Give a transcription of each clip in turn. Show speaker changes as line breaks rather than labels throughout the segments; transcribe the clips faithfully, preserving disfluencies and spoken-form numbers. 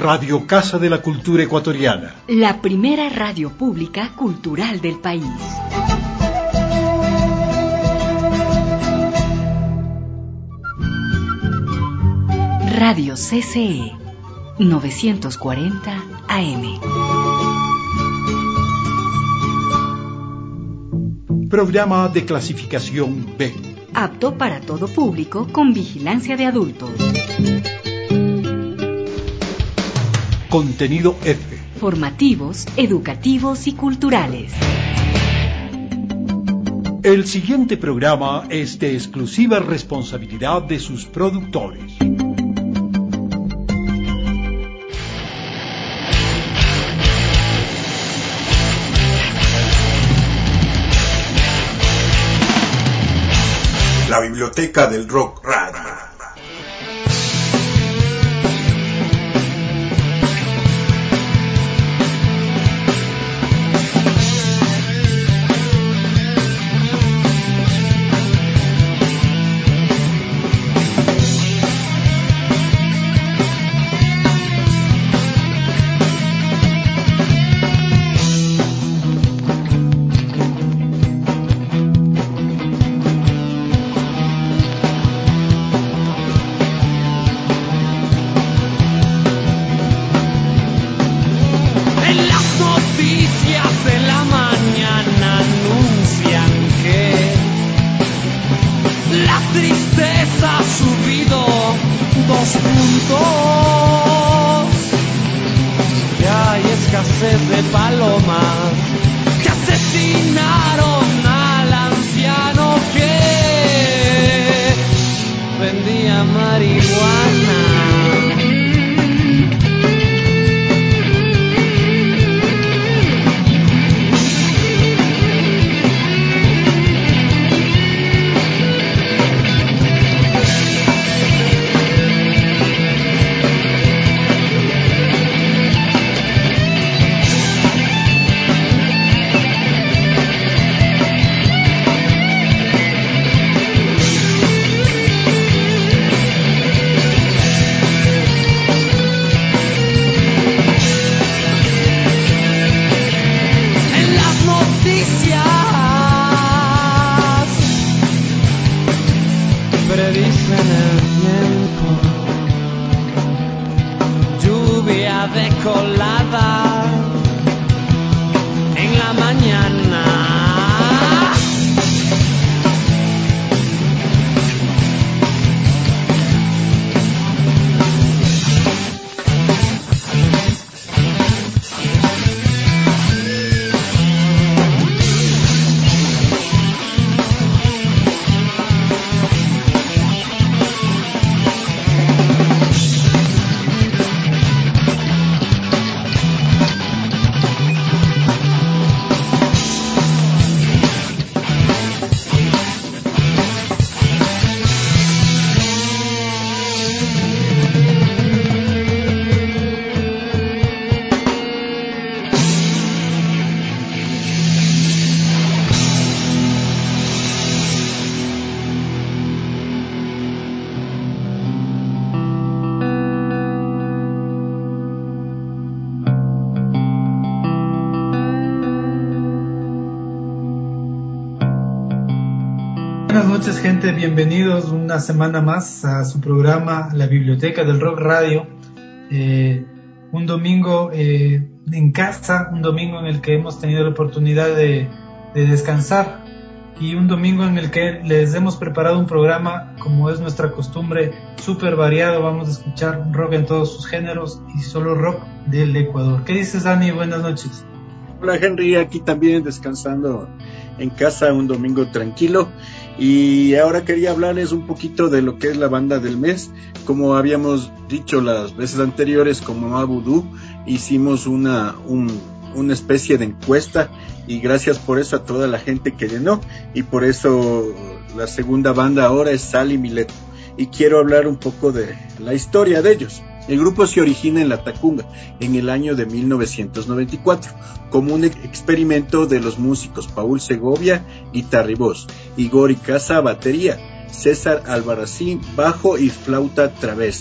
Radio Casa de la Cultura Ecuatoriana.
La primera radio pública cultural del país. Radio C C E, novecientos cuarenta A M.
Programa de clasificación B.
Apto para todo público con vigilancia de adultos.
Contenido F.
Formativos, educativos y culturales.
El siguiente programa es de exclusiva responsabilidad de sus productores.
La Biblioteca del Rock Radio.
Buenas noches, gente, bienvenidos una semana más a su programa La Biblioteca del Rock Radio. Eh, un domingo eh, en casa, un domingo en el que hemos tenido la oportunidad de, de descansar y un domingo en el que les hemos preparado un programa, como es nuestra costumbre, súper variado. Vamos a escuchar rock en todos sus géneros y solo rock del Ecuador. ¿Qué dices, Dani? Buenas noches.
Hola, Henry, aquí también descansando en casa, un domingo tranquilo. Y ahora quería hablarles un poquito de lo que es la banda del mes. Como habíamos dicho las veces anteriores, como Mamá Vudú, hicimos una, un, una especie de encuesta, y gracias por eso a toda la gente que llenó, y por eso la segunda banda ahora es Sal y Mileto, y quiero hablar un poco de la historia de ellos. El grupo se origina en La Tacunga en el año de mil novecientos noventa y cuatro como un experimento de los músicos Paul Segovia, guitarra y voz, Igor Icaza, batería, César Albarracín, bajo y flauta travesa,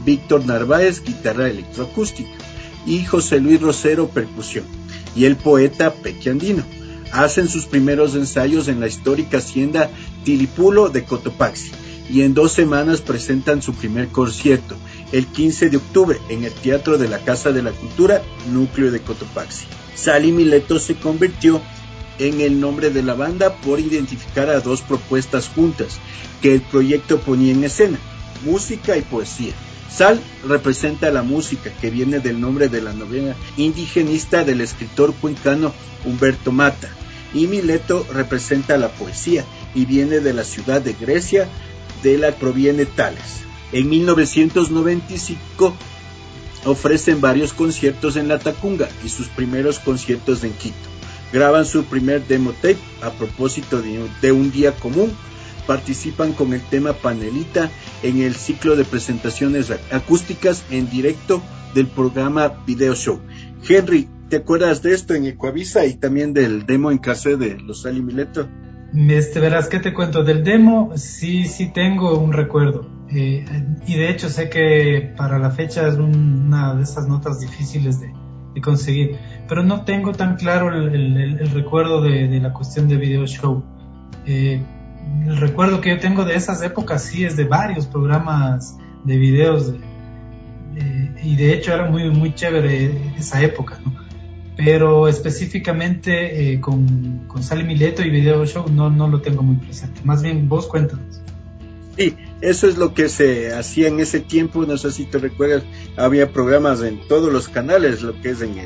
Víctor Narváez, guitarra electroacústica, y José Luis Rosero, percusión, y el poeta Peque Andino. Hacen sus primeros ensayos en la histórica hacienda Tilipulo de Cotopaxi, y en dos semanas presentan su primer concierto, el quince de octubre, en el Teatro de la Casa de la Cultura, núcleo de Cotopaxi. Sally Mileto se convirtió en el nombre de la banda por identificar a dos propuestas juntas que el proyecto ponía en escena: música y poesía. Sal representa la música, que viene del nombre de la novela indigenista del escritor cuencano Humberto Mata, y Mileto representa la poesía y viene de la ciudad de Grecia de la que proviene Tales. En mil novecientos noventa y cinco ofrecen varios conciertos en La Tacunga y sus primeros conciertos en Quito. Graban su primer demo tape a propósito de, de un día común. Participan con el tema Panelita en el ciclo de presentaciones acústicas en directo del programa Video Show. Henry, ¿te acuerdas de esto en Ecuavisa y también del demo en cassette de los Sally Mileto?
Este, verás, ¿qué te cuento? Del demo, sí, sí tengo un recuerdo. Eh, y de hecho sé que para la fecha es un, una de esas notas difíciles de, de conseguir. Pero no tengo tan claro el, el, el recuerdo de, de la cuestión de Video Show. Eh, el recuerdo que yo tengo de esas épocas sí es de varios programas de videos. De, de, y de hecho era muy, muy chévere esa época, ¿no? Pero específicamente eh, con, con Sally Mileto y Video Show no, no lo tengo muy presente. Más bien vos cuéntanos.
Sí, eso es lo que se hacía en ese tiempo. No sé si te recuerdas, había programas en todos los canales, lo que es en el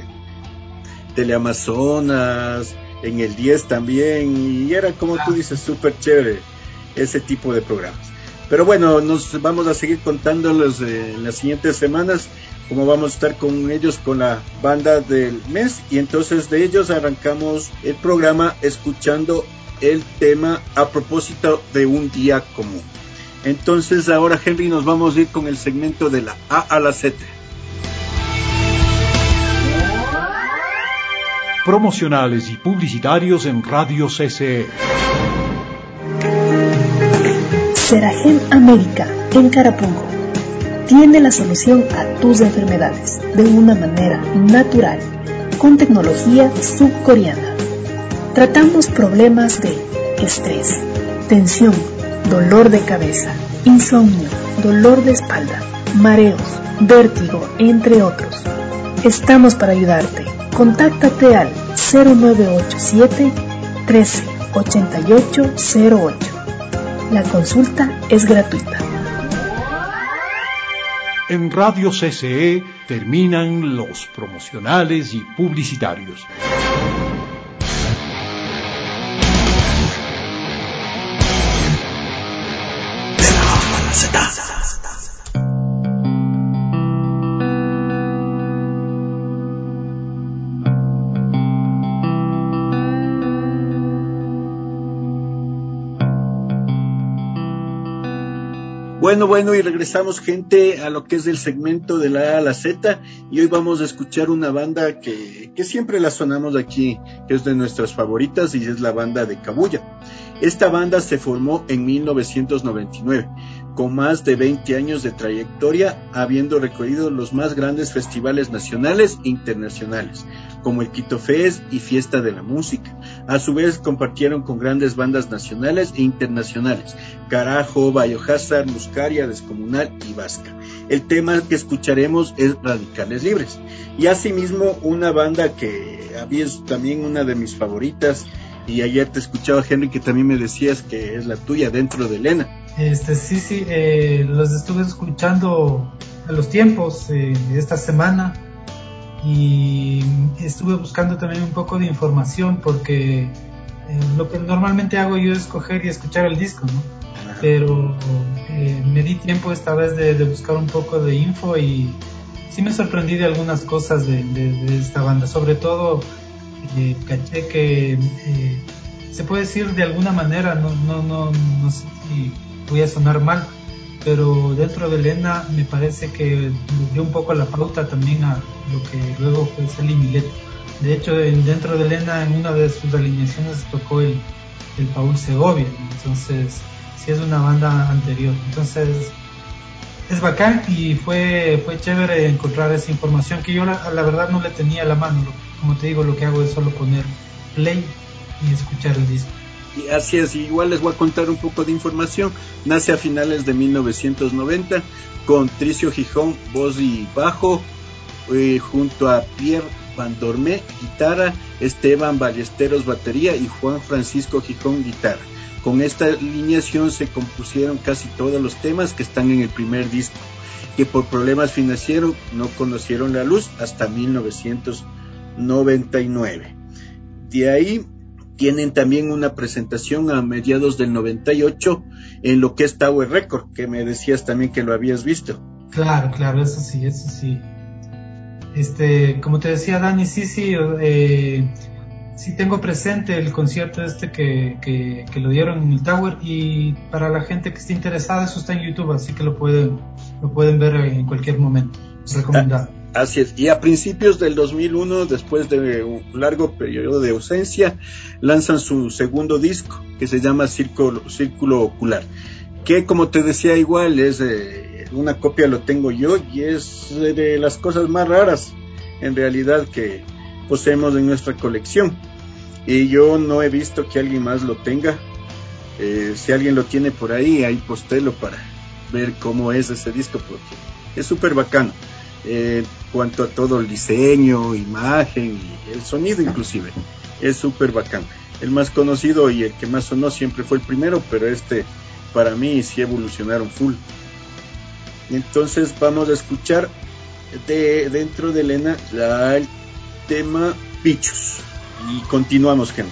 Teleamazonas, en el diez también, y era, como tú dices, súper chévere ese tipo de programas. Pero bueno, nos vamos a seguir contándolos eh, en las siguientes semanas, como vamos a estar con ellos, con la banda del mes, y entonces de ellos arrancamos el programa escuchando el tema a propósito de un día común. Entonces ahora, Henry, nos vamos a ir con el segmento de la A a la Z.
Promocionales y publicitarios en Radio C C E.
Seragen América, en Carapungo, tiene la solución a tus enfermedades de una manera natural, con tecnología subcoreana. Tratamos problemas de estrés, tensión, dolor de cabeza, insomnio, dolor de espalda, mareos, vértigo, entre otros. Estamos para ayudarte. Contáctate al cero nueve ocho siete, trece, ochenta y ocho cero ocho. La consulta es gratuita.
En Radio C C E terminan los promocionales y publicitarios.
Bueno, bueno, y regresamos, gente, a lo que es el segmento de la A a la Z, y hoy vamos a escuchar una banda que, que siempre la sonamos aquí, que es de nuestras favoritas, y es la banda de Cabuya. Esta banda se formó en mil novecientos noventa y nueve, con más de veinte años de trayectoria, habiendo recorrido los más grandes festivales nacionales e internacionales, como el Quito Fest y Fiesta de la Música. A su vez compartieron con grandes bandas nacionales e internacionales, Carajo, Biohazard, Muscaria, Descomunal y Vasca. El tema que escucharemos es Radicales Libres. Y asimismo una banda que había es también una de mis favoritas, y ayer te escuchaba, Henry, que también me decías que es la tuya, Dentro de Elena.
Este, sí, sí, eh, los estuve escuchando a los tiempos eh, esta semana, y estuve buscando también un poco de información, porque eh, lo que normalmente hago yo es coger y escuchar el disco, ¿no? Ajá. Pero eh, me di tiempo esta vez de, de buscar un poco de info, y sí me sorprendí de algunas cosas de, de, de esta banda. Sobre todo eh, caché que eh, se puede decir de alguna manera, no, no, no, no sé si voy a sonar mal, pero Dentro de Elena me parece que dio un poco la pauta también a lo que luego fue Sally Mileto. De hecho, en Dentro de Elena, en una de sus alineaciones tocó el, el Paul Segovia, entonces sí es una banda anterior. Entonces es bacán y fue fue chévere encontrar esa información que yo la, la verdad no le tenía a la mano. Como te digo, lo que hago es solo poner play y escuchar el disco.
Y así es, igual les voy a contar un poco de información. Nace a finales de mil novecientos noventa con Tricio Gijón, voz y bajo, eh, junto a Pierre Van Dormé, guitarra, Esteban Ballesteros, batería y Juan Francisco Gijón, guitarra. Con esta alineación se compusieron casi todos los temas que están en el primer disco, que por problemas financieros no conocieron la luz hasta mil novecientos noventa y nueve. De ahí tienen también una presentación a mediados del noventa y ocho en lo que es Tower Record, que me decías también que lo habías visto.
Claro, claro, eso sí, eso sí. Este, como te decía Dani, sí, sí, eh, sí tengo presente el concierto este que, que, que lo dieron en el Tower, y para la gente que esté interesada eso está en YouTube, así que lo pueden, lo pueden ver en cualquier momento. Recomendado.
Ah, así es. Y a principios del dos mil uno, después de un largo periodo de ausencia, lanzan su segundo disco que se llama Círculo, Círculo Ocular, que como te decía igual es eh, una copia lo tengo yo y es de las cosas más raras en realidad que poseemos en nuestra colección, y yo no he visto que alguien más lo tenga. Eh, si alguien lo tiene por ahí, ahí postelo para ver cómo es ese disco, porque es súper bacano eh, en cuanto a todo el diseño, imagen y el sonido inclusive, es súper bacano. El más conocido y el que más sonó siempre fue el primero, pero este para mí sí evolucionaron full. Entonces vamos a escuchar de dentro de Elena la, el tema Bichos y continuamos, gente.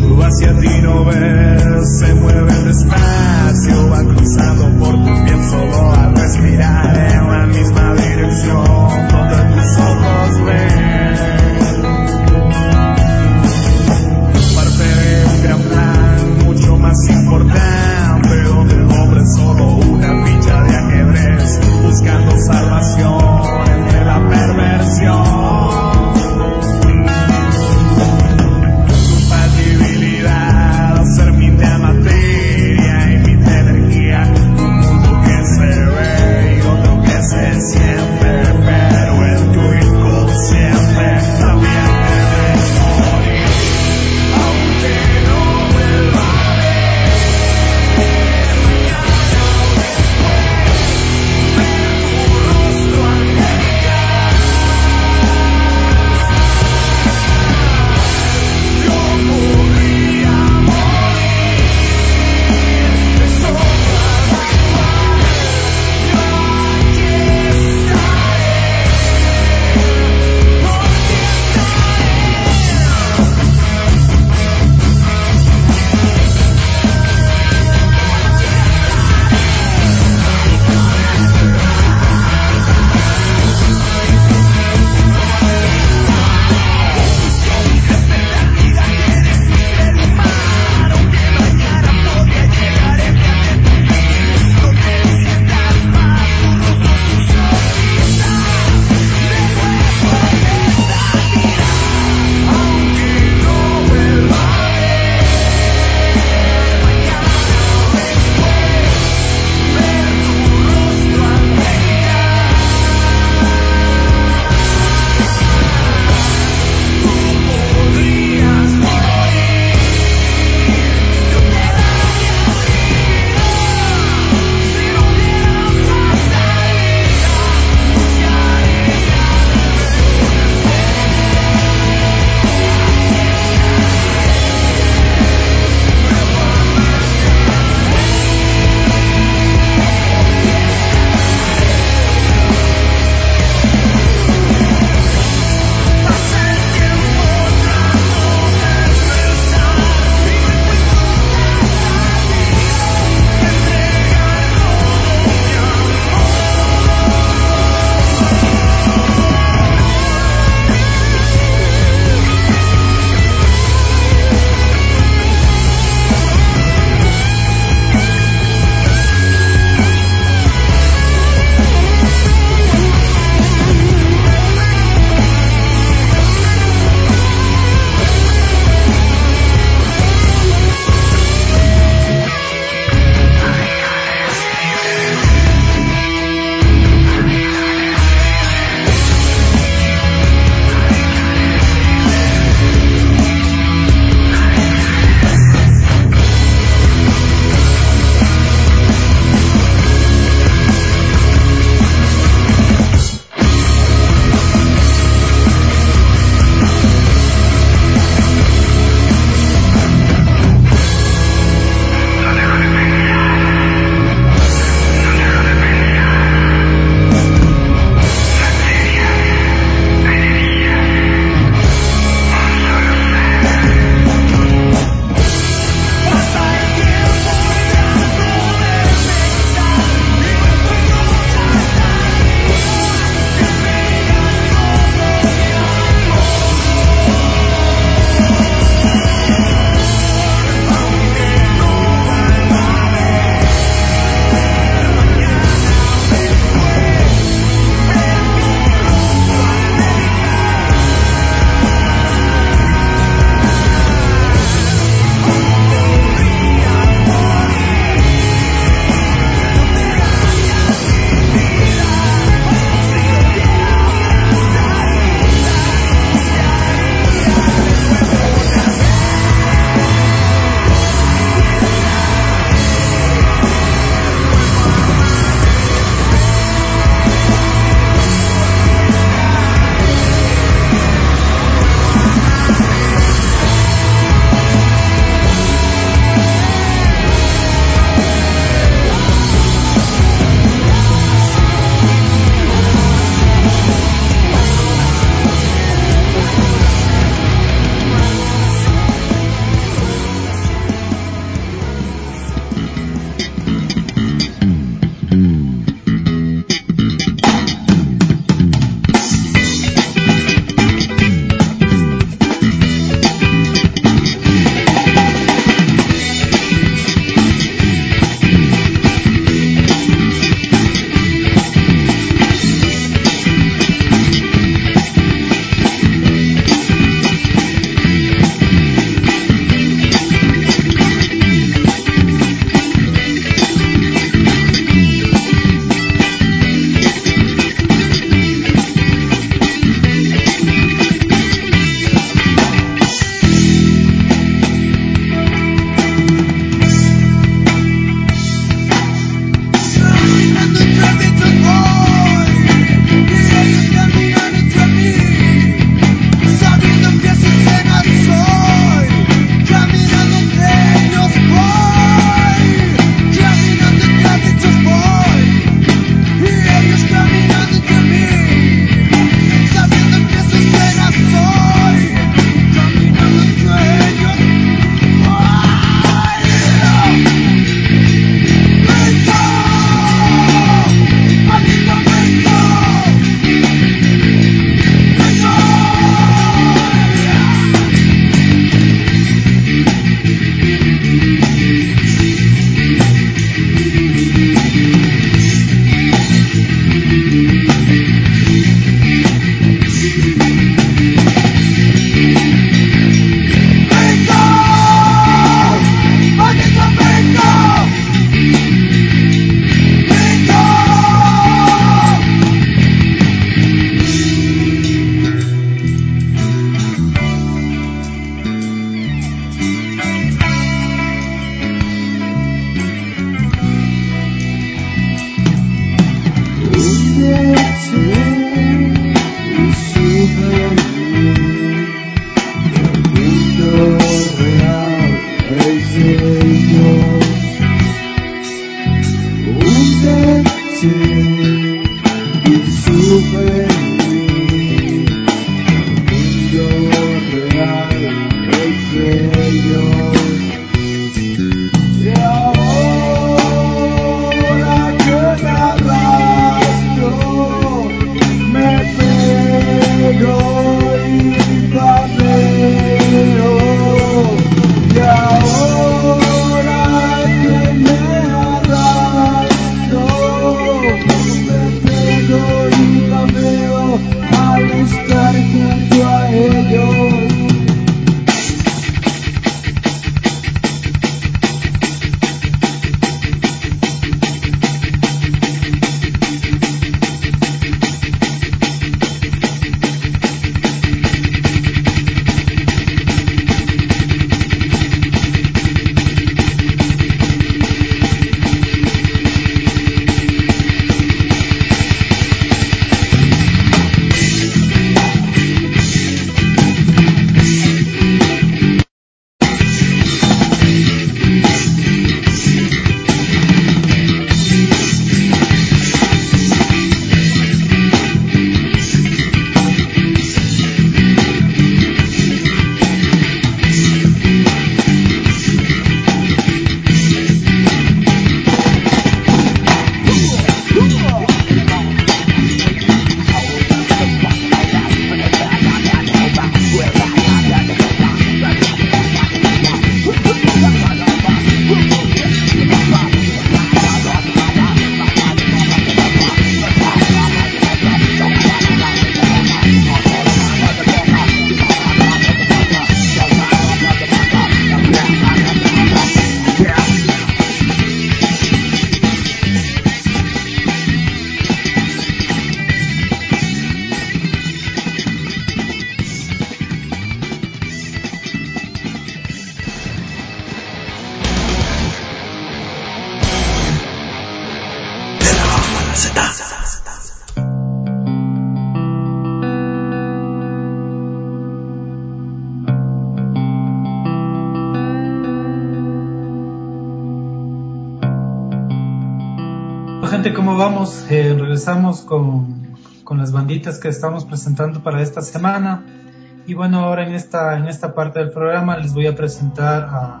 Gente, ¿cómo vamos? Eh, regresamos con, con las banditas que estamos presentando para esta semana. Y bueno, ahora en esta, en esta parte del programa les voy a presentar a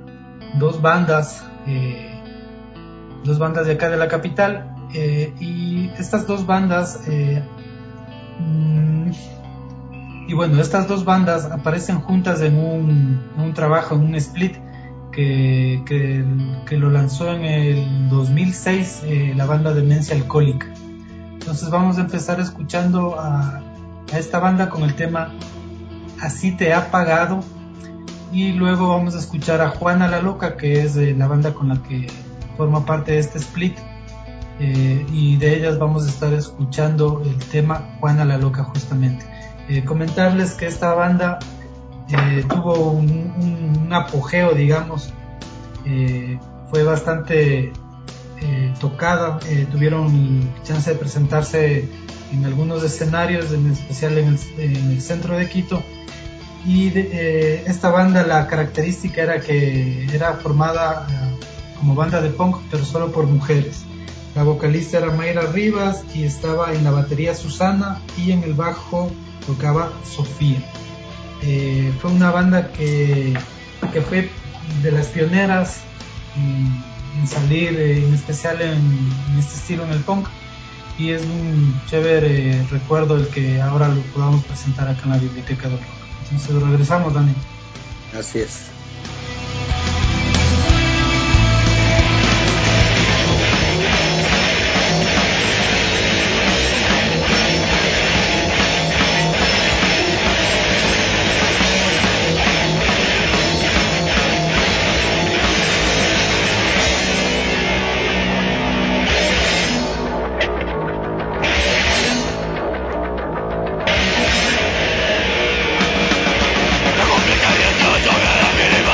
dos bandas, eh, dos bandas de acá de la capital. Eh, y estas dos bandas, eh, mm, y bueno, estas dos bandas aparecen juntas en un, en un trabajo, en un split que, que, que lo lanzó en el dos mil seis eh, la banda Demencia Alcohólica. Entonces vamos a empezar escuchando a, a esta banda con el tema Así te ha pagado, y luego vamos a escuchar a Juana la Loca, que es eh, la banda con la que forma parte de este split, eh, y de ellas vamos a estar escuchando el tema Juana la Loca justamente. Eh, comentarles que esta banda Eh, tuvo un, un, un apogeo, digamos, eh, fue bastante eh, tocada, eh, tuvieron chance de presentarse en algunos escenarios, en especial en el, en el centro de Quito, y de, eh, esta banda, la característica era que era formada eh, como banda de punk, pero solo por mujeres. La vocalista era Mayra Rivas y estaba en la batería Susana, y en el bajo tocaba Sofía. Eh, fue una banda que, que fue de las pioneras en, en salir, eh, en especial en, en este estilo, en el punk, y es un chévere eh, recuerdo el que ahora lo podamos presentar acá en la Biblioteca del Rock. Entonces regresamos, Dani.
Así es.
Yo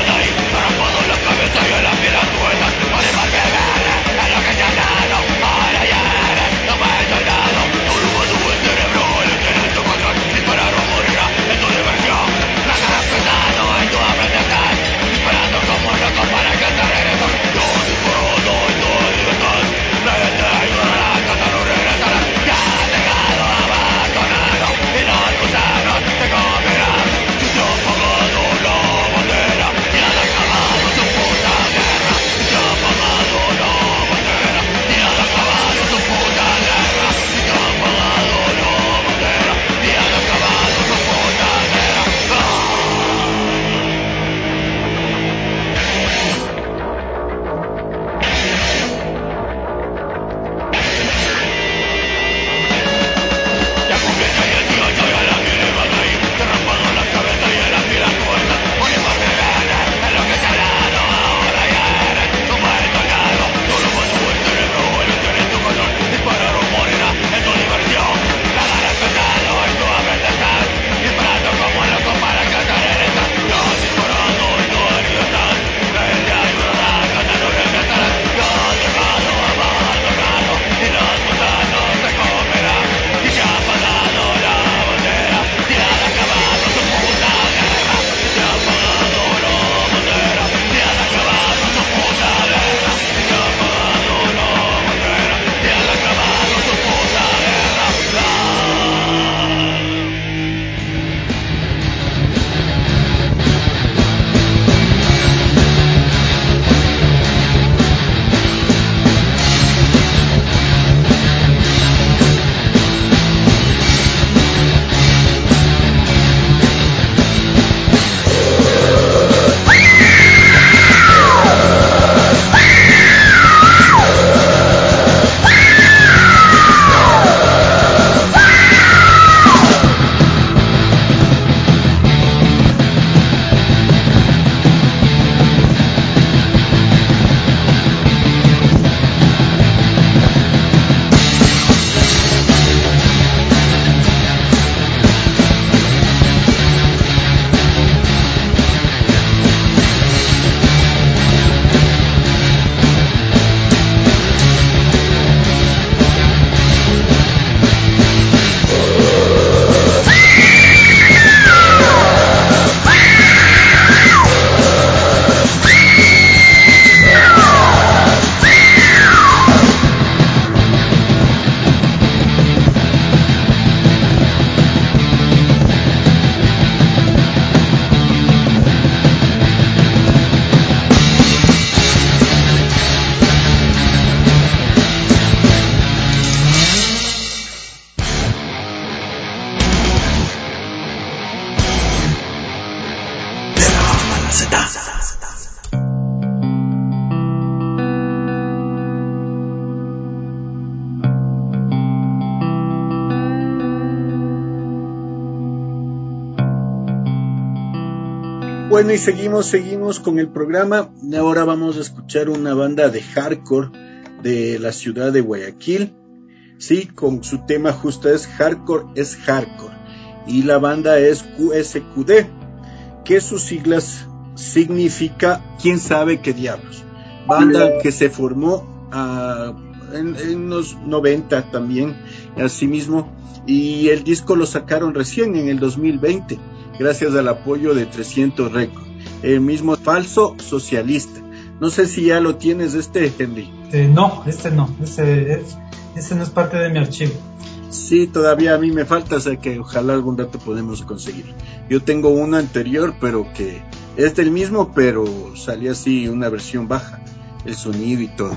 Bueno, y seguimos, seguimos con el programa. Ahora vamos a escuchar una banda de hardcore de la ciudad de Guayaquil. Sí, con su tema justo es Hardcore es Hardcore. Y la banda es Q S Q D, que sus siglas significa quién sabe qué diablos. Banda que se formó uh, en, en los noventa también, asimismo, y el disco lo sacaron recién en el dos mil veinte, gracias al apoyo de trescientos Records, el mismo Falso Socialista. No sé si ya lo tienes, este, Henry.
Eh, no, este no, este, es, este no es parte de mi archivo.
Sí, todavía a mí me falta, o sea que ojalá algún rato podemos conseguir. Yo tengo uno anterior, pero que es del mismo, pero salió así una versión baja, el sonido y todo.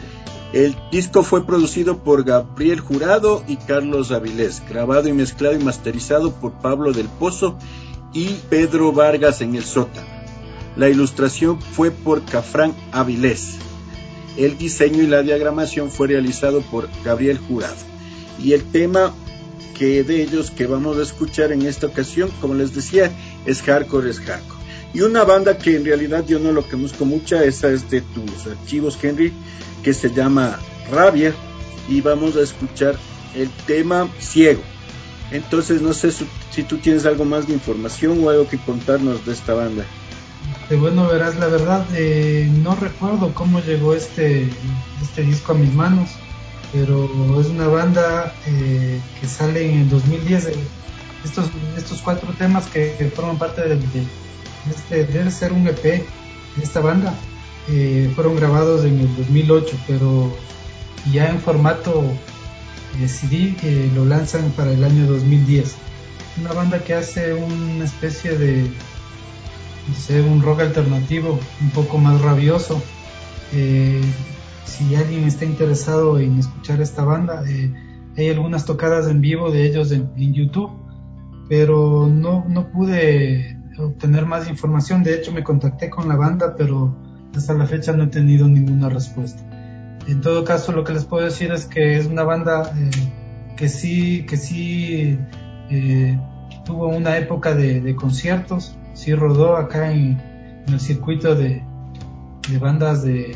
El disco fue producido por Gabriel Jurado y Carlos Avilés, grabado y mezclado y masterizado por Pablo del Pozo y Pedro Vargas en el sótano. La ilustración fue por Cafrán Avilés. El diseño y la diagramación fue realizado por Gabriel Jurado. Y el tema que de ellos que vamos a escuchar en esta ocasión, como les decía, es Hardcore es Hardcore. Y una banda que en realidad yo no lo conozco mucho, esa es de tus archivos, Henry, que se llama Rabia, y vamos a escuchar el tema Ciego. Entonces no sé si, si tú tienes algo más de información o algo que contarnos de esta banda.
Eh, bueno, verás, la verdad eh, no recuerdo cómo llegó este, este disco a mis manos, pero es una banda eh, que sale en el dos mil diez. Eh, estos, estos cuatro temas que, que forman parte de, de este, debe ser un E P de esta banda, eh, fueron grabados en el dos mil ocho, pero ya en formato eh, C D eh, lo lanzan para el año dos mil diez. Una banda que hace una especie de, no sé, un rock alternativo un poco más rabioso. Eh, si alguien está interesado en escuchar esta banda, eh, hay algunas tocadas en vivo de ellos en, en YouTube, pero no, no pude obtener más información. De hecho me contacté con la banda, pero hasta la fecha no he tenido ninguna respuesta. En todo caso, lo que les puedo decir es que es una banda eh, que sí, que sí eh, tuvo una época de, de conciertos, sí rodó acá en, en el circuito de, de bandas de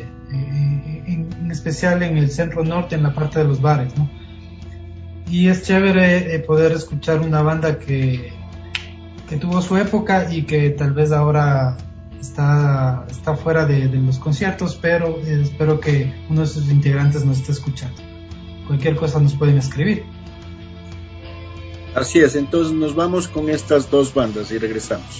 En, en especial en el centro norte, en la parte de los bares, ¿no? Y es chévere eh, poder escuchar una banda que, que tuvo su época y que tal vez ahora está, está fuera de, de los conciertos, pero eh, espero que uno de sus integrantes nos esté escuchando. Cualquier cosa nos pueden escribir.
Así es, entonces nos vamos con estas dos bandas y regresamos.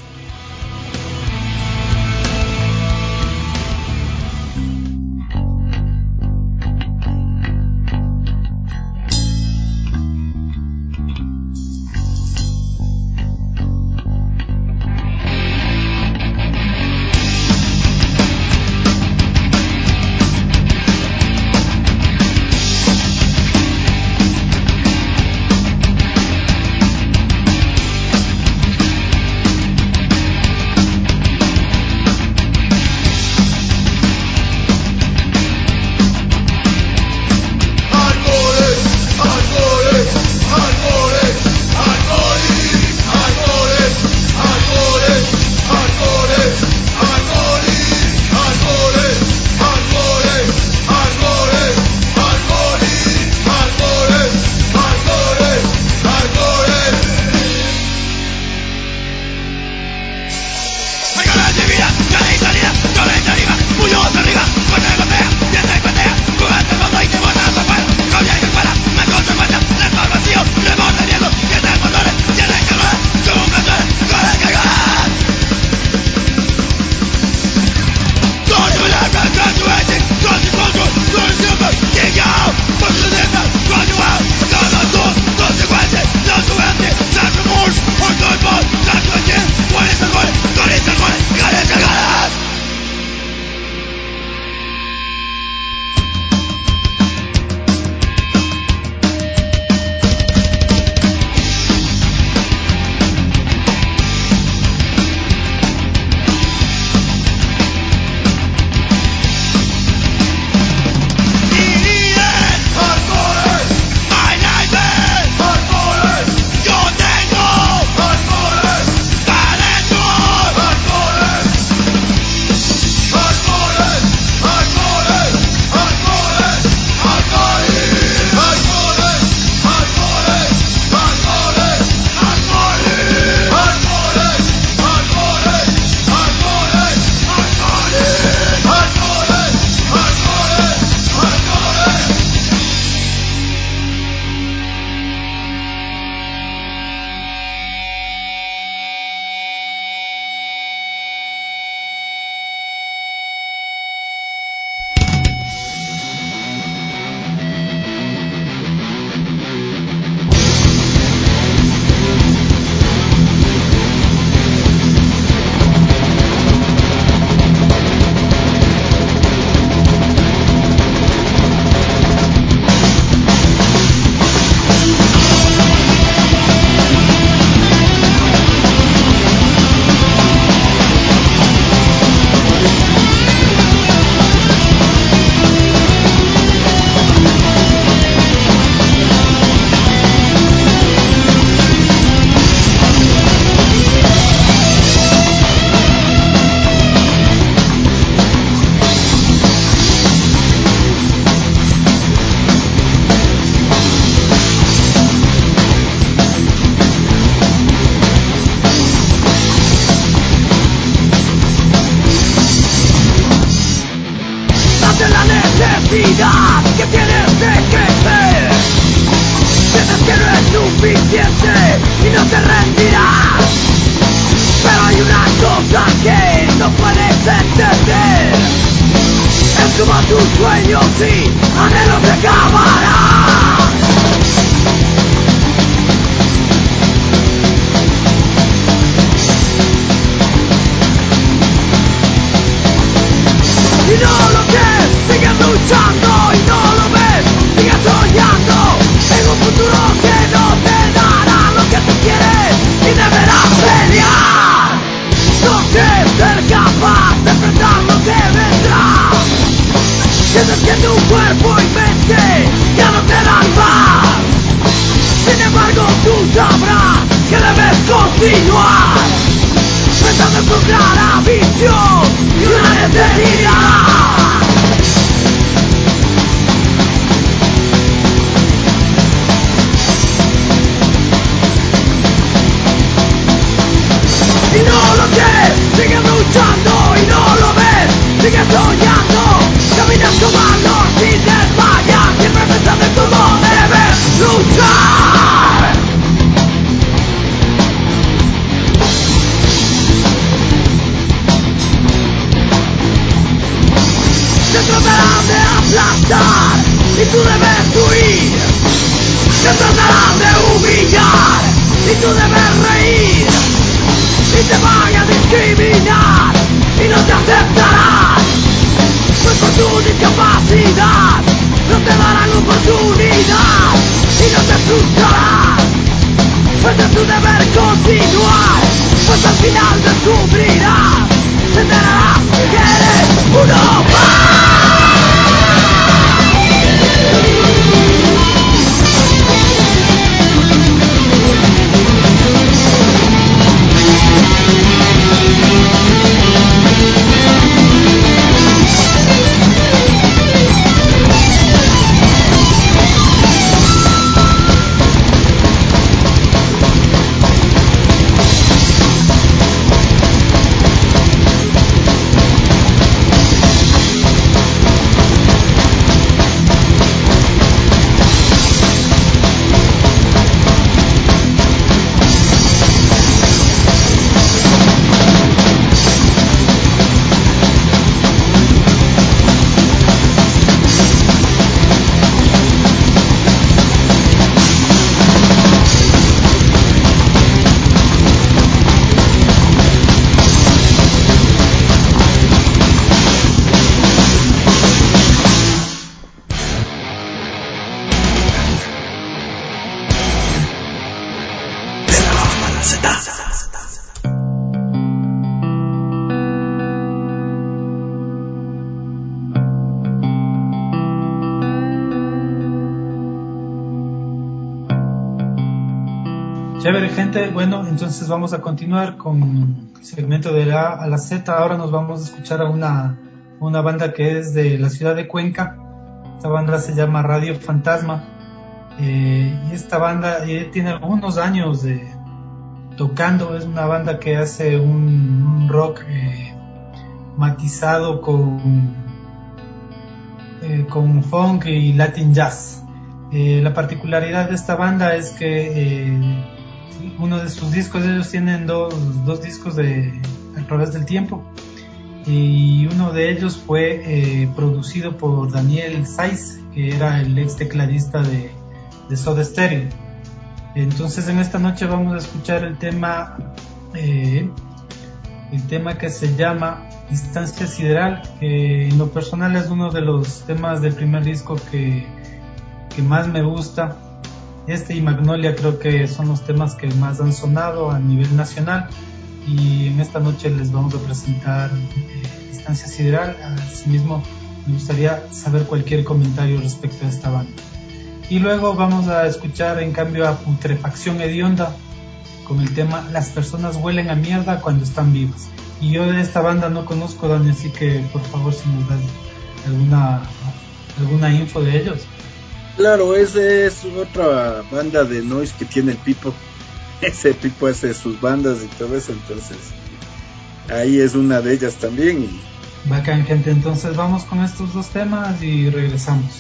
pensando en tu clara visión y una necesidad. Y no lo sé, sigues luchando y no lo ves, sigues soñando, caminas como valor sin desmayar, siempre pensando en cómo debes luchar. Te tratarán de aplastar y tú debes huir. Te tratarán de humillar y tú debes reír. Y te van a discriminar y no te aceptarán. Pues por tu discapacidad no te darán oportunidad y no te frustrarán. Pues es tu deber continuar, pues al final descubrirás, te enterarás que eres uno más.
Chévere, gente. Bueno, entonces vamos a continuar con el segmento de la A a la Z. Ahora nos vamos a escuchar a una, una banda que es de la ciudad de Cuenca. Esta banda se llama Radio Fantasma. Eh, y esta banda eh, tiene algunos años de tocando. Es una banda que hace un, un rock eh, matizado con, eh, con funk y latin jazz. Eh, la particularidad de esta banda es que eh, uno de sus discos, ellos tienen dos, dos discos de A través del tiempo, y uno de ellos fue eh, producido por Daniel Saiz, que era el ex tecladista de, de Soda Stereo. Entonces en esta noche vamos a escuchar el tema eh, el tema que se llama Distancia Sideral, que en lo personal es uno de los temas del primer disco que, que más me gusta. Este y Magnolia creo que son los temas que más han sonado a nivel nacional, y en esta noche les vamos a presentar eh, Distancia Sideral. Asimismo, me gustaría saber cualquier comentario respecto a esta banda. Y luego vamos a escuchar en cambio a Putrefacción Hedionda con el tema Las personas huelen a mierda cuando están vivas. Y yo de esta banda no conozco, Dani, así que por favor si nos das alguna, alguna info de ellos.
Claro, esa es otra banda de noise que tiene el Pipo. Ese Pipo hace sus bandas y todo eso, entonces ahí es una de ellas también. Y...
bacán, gente. Entonces vamos con estos dos temas y regresamos.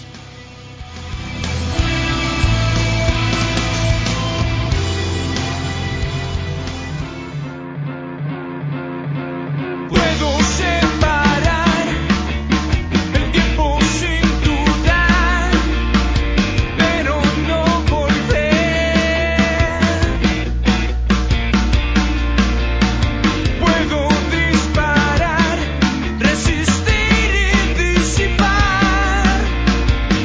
Resistir y disipar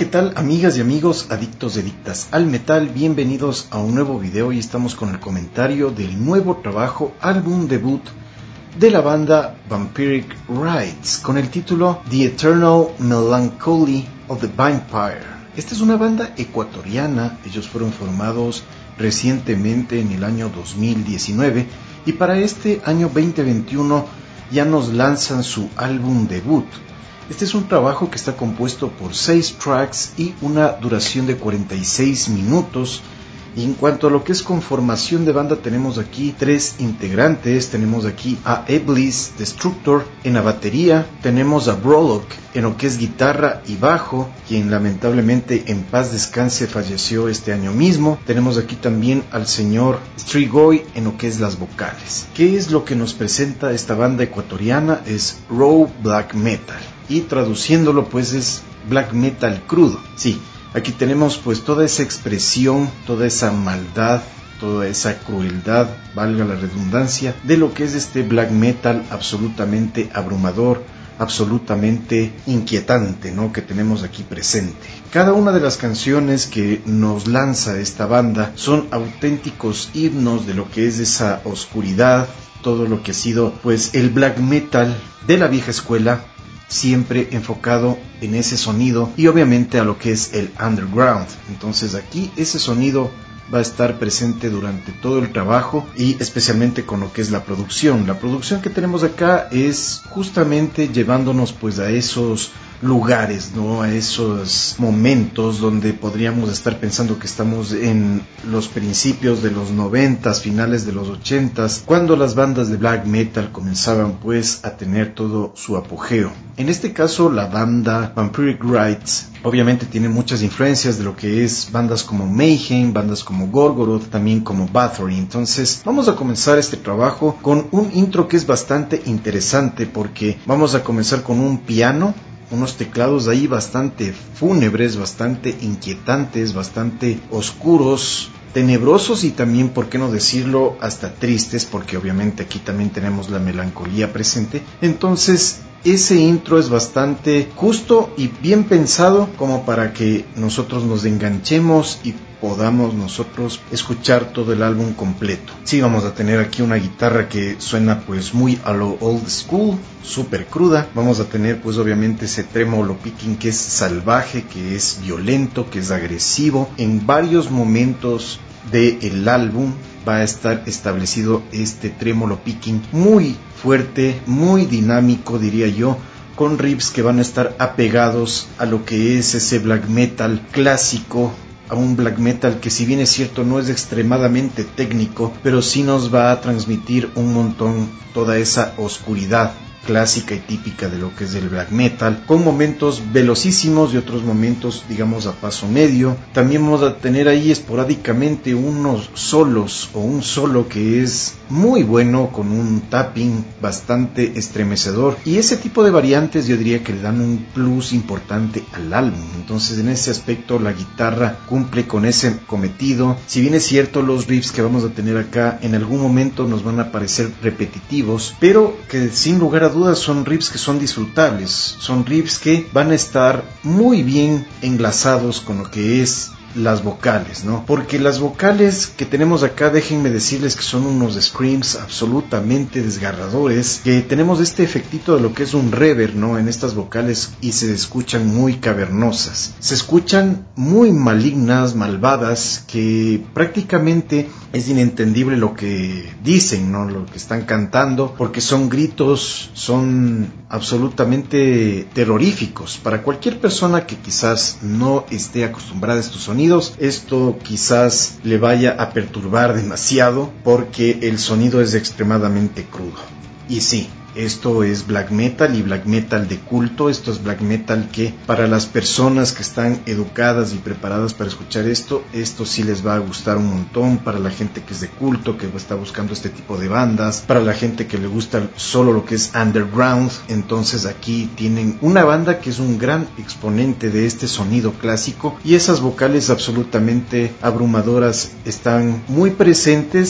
¿qué tal, amigas y amigos adictos y adictas al metal? Bienvenidos a un nuevo video y estamos con el comentario del nuevo trabajo, álbum debut de la banda Vampiric Rites, con el título The Eternal Melancholy of the Vampire. Esta es una banda ecuatoriana, ellos fueron formados recientemente en el año dos mil diecinueve y para este año veinte veintiuno ya nos lanzan su álbum debut. Este es un trabajo que está compuesto por seis tracks y una duración de cuarenta y seis minutos. Y en cuanto a lo que es conformación de banda, tenemos aquí tres integrantes. Tenemos aquí a Eblis Destructor en la batería, tenemos a Brolock en lo que es guitarra y bajo, quien lamentablemente en paz descanse falleció este año mismo. Tenemos aquí también al señor Strigoi en lo que es las vocales. ¿Qué es lo que nos presenta esta banda ecuatoriana? Es raw black metal, y traduciéndolo pues es black metal crudo. Sí, aquí tenemos pues toda esa expresión, toda esa maldad, toda esa crueldad, valga la redundancia, de lo que es este black metal absolutamente abrumador, absolutamente inquietante, ¿no?, que tenemos aquí presente. Cada una de las canciones que nos lanza esta banda son auténticos himnos de lo que es esa oscuridad, todo lo que ha sido pues el black metal de la vieja escuela, siempre enfocado en ese sonido y obviamente a lo que es el underground. Entonces aquí ese sonido va a estar presente durante todo el trabajo y especialmente con lo que es la producción. La producción que tenemos acá es justamente llevándonos pues a esos lugares, ¿no?, a esos momentos donde podríamos estar pensando que estamos en los principios de los noventas, finales de los ochentas, cuando las bandas de black metal comenzaban pues a tener todo su apogeo. En este caso la banda Vampiric Rites obviamente tiene muchas influencias de lo que es bandas como Mayhem, bandas como Gorgoroth, también como Bathory. Entonces vamos a comenzar este trabajo con un intro que es bastante interesante, porque vamos a comenzar con un piano, unos teclados ahí bastante fúnebres, bastante inquietantes, bastante oscuros, tenebrosos y también, por qué no decirlo, hasta tristes, porque obviamente aquí también tenemos la melancolía presente. Entonces ese intro es bastante justo y bien pensado como para que nosotros nos enganchemos y podamos nosotros escuchar todo el álbum completo. Sí, vamos a tener aquí una guitarra que suena pues muy a lo old school, súper cruda. Vamos a tener pues obviamente ese tremolo picking que es salvaje, que es violento, que es agresivo. En varios momentos del álbum va a estar establecido este tremolo picking muy fuerte, muy dinámico, diría yo, con riffs que van a estar apegados a lo que es ese black metal clásico, a un black metal que, si bien es cierto, no es extremadamente técnico, pero sí nos va a transmitir un montón toda esa oscuridad clásica y típica de lo que es el black metal, con momentos velocísimos y otros momentos, digamos, a paso medio. También vamos a tener ahí esporádicamente unos solos o un solo que es muy bueno, con un tapping bastante estremecedor, y ese tipo de variantes yo diría que le dan un plus importante al álbum. Entonces en ese aspecto la guitarra cumple con ese cometido. Si bien es cierto, los riffs que vamos a tener acá en algún momento nos van a parecer repetitivos, pero que sin lugar a dudas son riffs que son disfrutables, son riffs que van a estar muy bien enlazados con lo que es las vocales, ¿no? Porque las vocales que tenemos acá, déjenme decirles que son unos screams absolutamente desgarradores, que tenemos este efectito de lo que es un reverb, ¿no?, en estas vocales, y se escuchan muy cavernosas, se escuchan muy malignas, malvadas, que prácticamente es inentendible lo que dicen, ¿no?, lo que están cantando, porque son gritos, son absolutamente terroríficos. Para cualquier persona que quizás no esté acostumbrada a estos sonidos, esto quizás le vaya a perturbar demasiado, porque el sonido es extremadamente crudo. Y sí, esto es black metal, y black metal de culto. Esto es black metal que, para las personas que están educadas y preparadas para escuchar esto, esto sí les va a gustar un montón. Para la gente que es de culto, que está buscando este tipo de bandas, para la gente que le gusta solo lo que es underground, entonces aquí tienen una banda que es un gran exponente de este sonido clásico, y esas vocales absolutamente abrumadoras están muy presentes.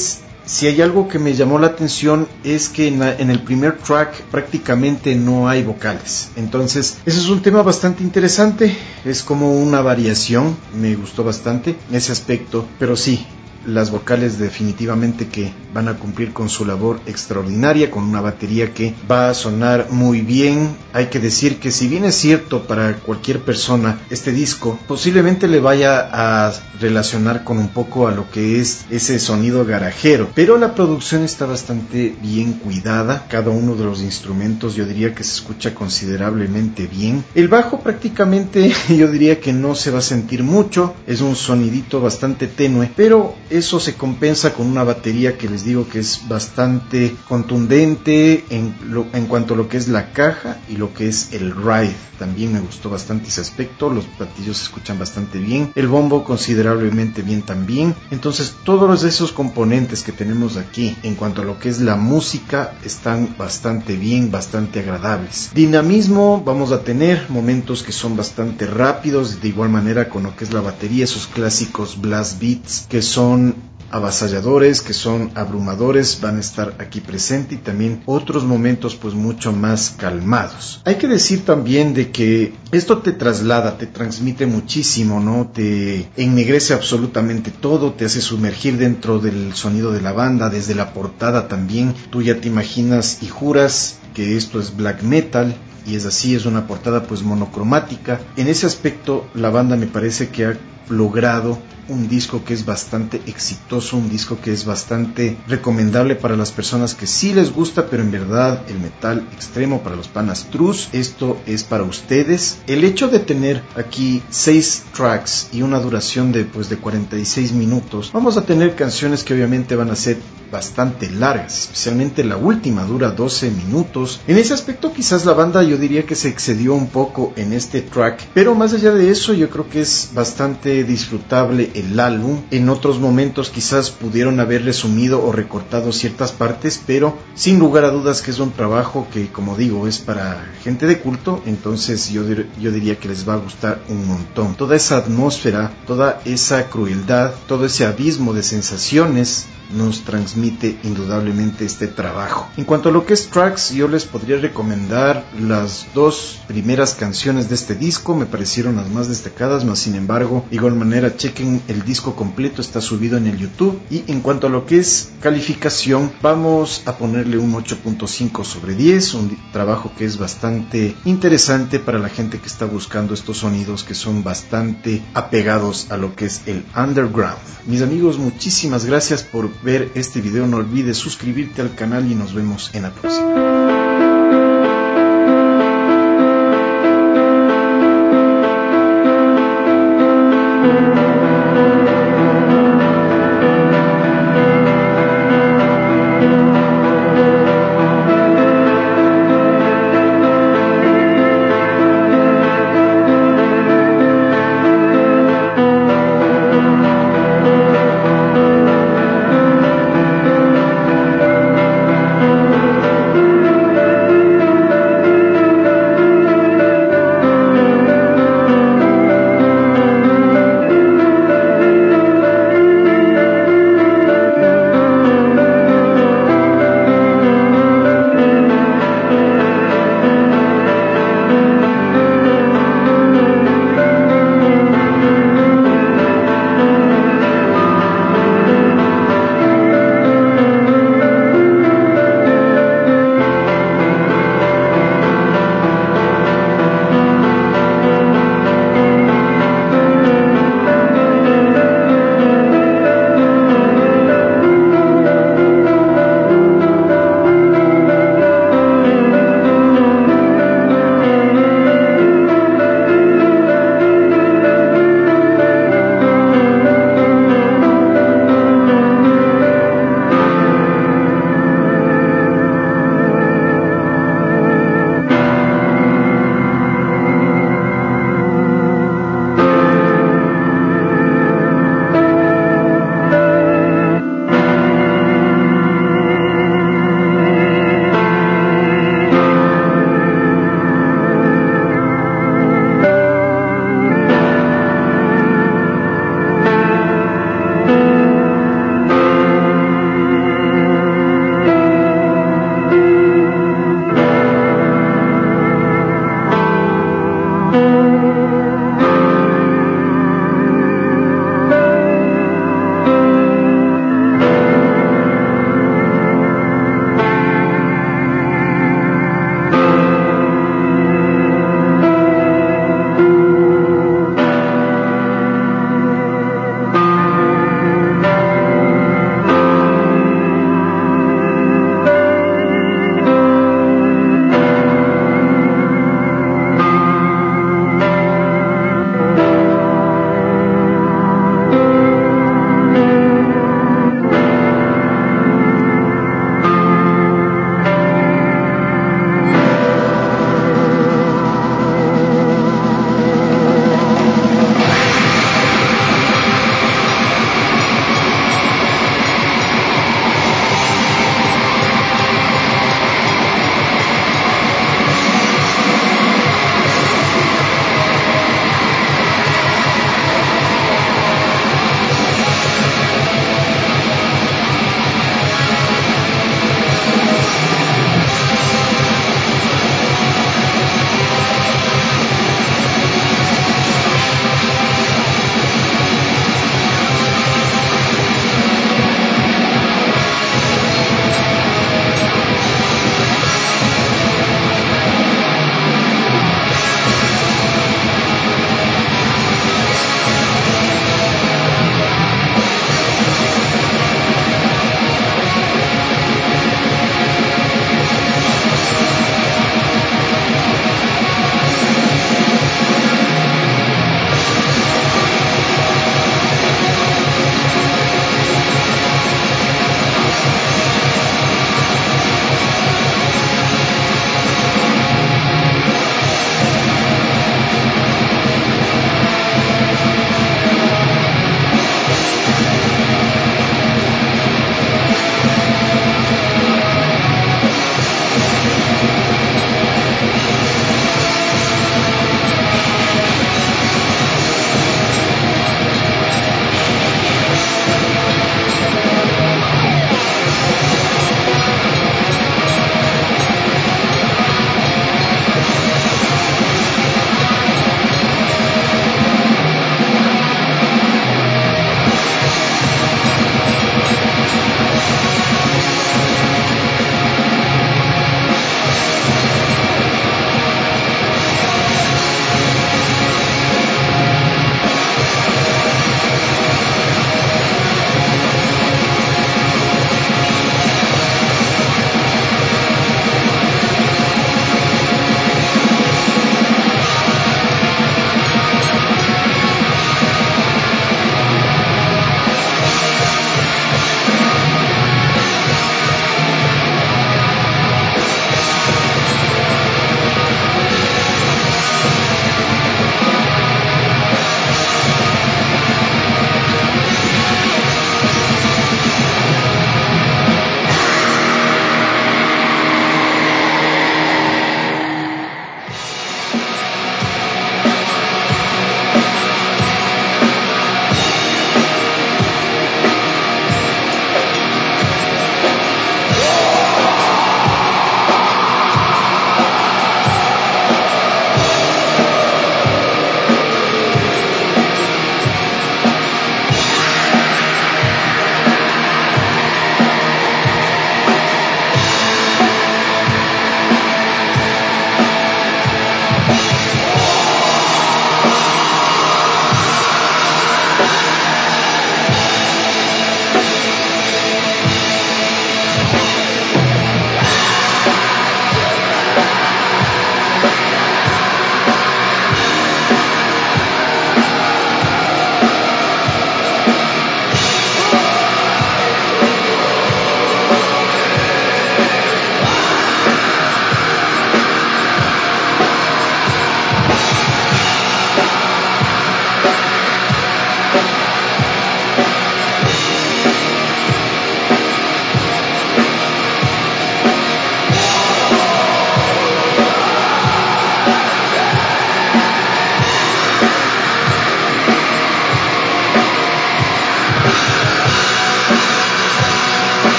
si hay algo que me llamó la atención es que en, la, en el primer track prácticamente no hay vocales. Entonces, eso es un tema bastante interesante. Es como una variación. Me gustó bastante ese aspecto. Pero sí, las vocales definitivamente que van a cumplir con su labor extraordinaria, con una batería que va a sonar muy bien. Hay que decir que si bien es cierto para cualquier persona este disco posiblemente le vaya a relacionar con un poco a lo que es ese sonido garajero, pero la producción está bastante bien cuidada. Cada uno de los instrumentos yo diría que se escucha considerablemente bien. El bajo prácticamente yo diría que no se va a sentir mucho, es un sonidito bastante tenue, pero eso se compensa con una batería que les digo que es bastante contundente en, lo, en cuanto a lo que es la caja y lo que es el ride. También me gustó bastante ese aspecto. Los platillos se escuchan bastante bien, el bombo considerablemente bien también. Entonces todos esos componentes que tenemos aquí en cuanto a lo que es la música están bastante bien, bastante agradables. Dinamismo vamos a tener, momentos que son bastante rápidos, de igual manera con lo que es la batería, esos clásicos blast beats que son avasalladores, que son abrumadores, van a estar aquí presentes, y también otros momentos pues mucho más calmados. Hay que decir también de que esto te traslada, te transmite muchísimo, ¿no? Te ennegrece absolutamente todo, te hace sumergir dentro del sonido de la banda, desde la portada también, tú ya te imaginas y juras que esto es black metal. Y es así, es una portada pues monocromática. En ese aspecto la banda me parece que ha logrado un disco que es bastante exitoso, un disco que es bastante recomendable para las personas que sí les gusta, pero en verdad el metal extremo, para los panas trus, esto es para ustedes. El hecho de tener aquí seis tracks y una duración de pues de cuarenta y seis minutos, vamos a tener canciones que obviamente van a ser bastante largas, especialmente la última dura doce minutos. En ese aspecto quizás la banda yo diría que se excedió un poco en este track, pero más allá de eso yo creo que es bastante disfrutable el álbum. En otros momentos quizás pudieron haber resumido o recortado ciertas partes, pero sin lugar a dudas que es un trabajo que, como digo, es para gente de culto. Entonces yo, dir- yo diría que les va a gustar un montón. Toda esa atmósfera, toda esa crueldad, todo ese abismo de sensaciones nos transmite indudablemente este trabajo. En cuanto a lo que es tracks, yo les podría recomendar las dos primeras canciones de este disco, me parecieron las más destacadas, mas sin embargo, de igual manera chequen el disco completo, está subido en el YouTube. Y en cuanto a lo que es calificación, vamos a ponerle un ocho punto cinco sobre diez, un trabajo que es bastante interesante para la gente que está buscando estos sonidos que son bastante apegados a lo que es el underground. Mis amigos, muchísimas gracias por ver este video, no olvides suscribirte al canal y nos vemos en la próxima.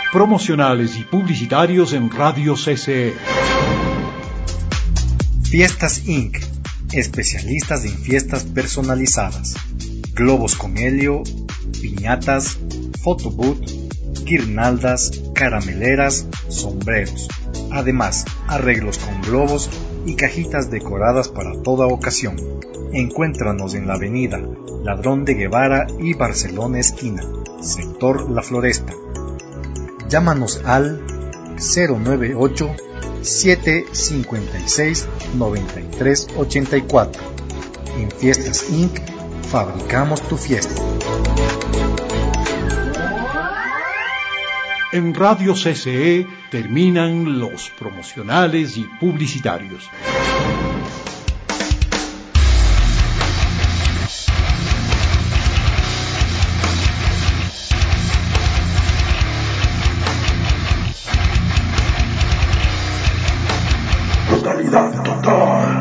promocionales y publicitarios en Radio C C E.
Fiestas incorporated, especialistas en fiestas personalizadas, globos con helio, piñatas, photobooth, guirnaldas, carameleras, sombreros. Además, arreglos con globos y cajitas decoradas para toda ocasión. Encuéntranos en la avenida Ladrón de Guevara y Barcelona esquina, sector La Floresta. Llámanos al cero nueve ocho, siete cinco seis, nueve tres ocho cuatro. En Fiestas incorporated, fabricamos tu fiesta.
En Radio C C E terminan los promocionales y publicitarios.
Totalidad total.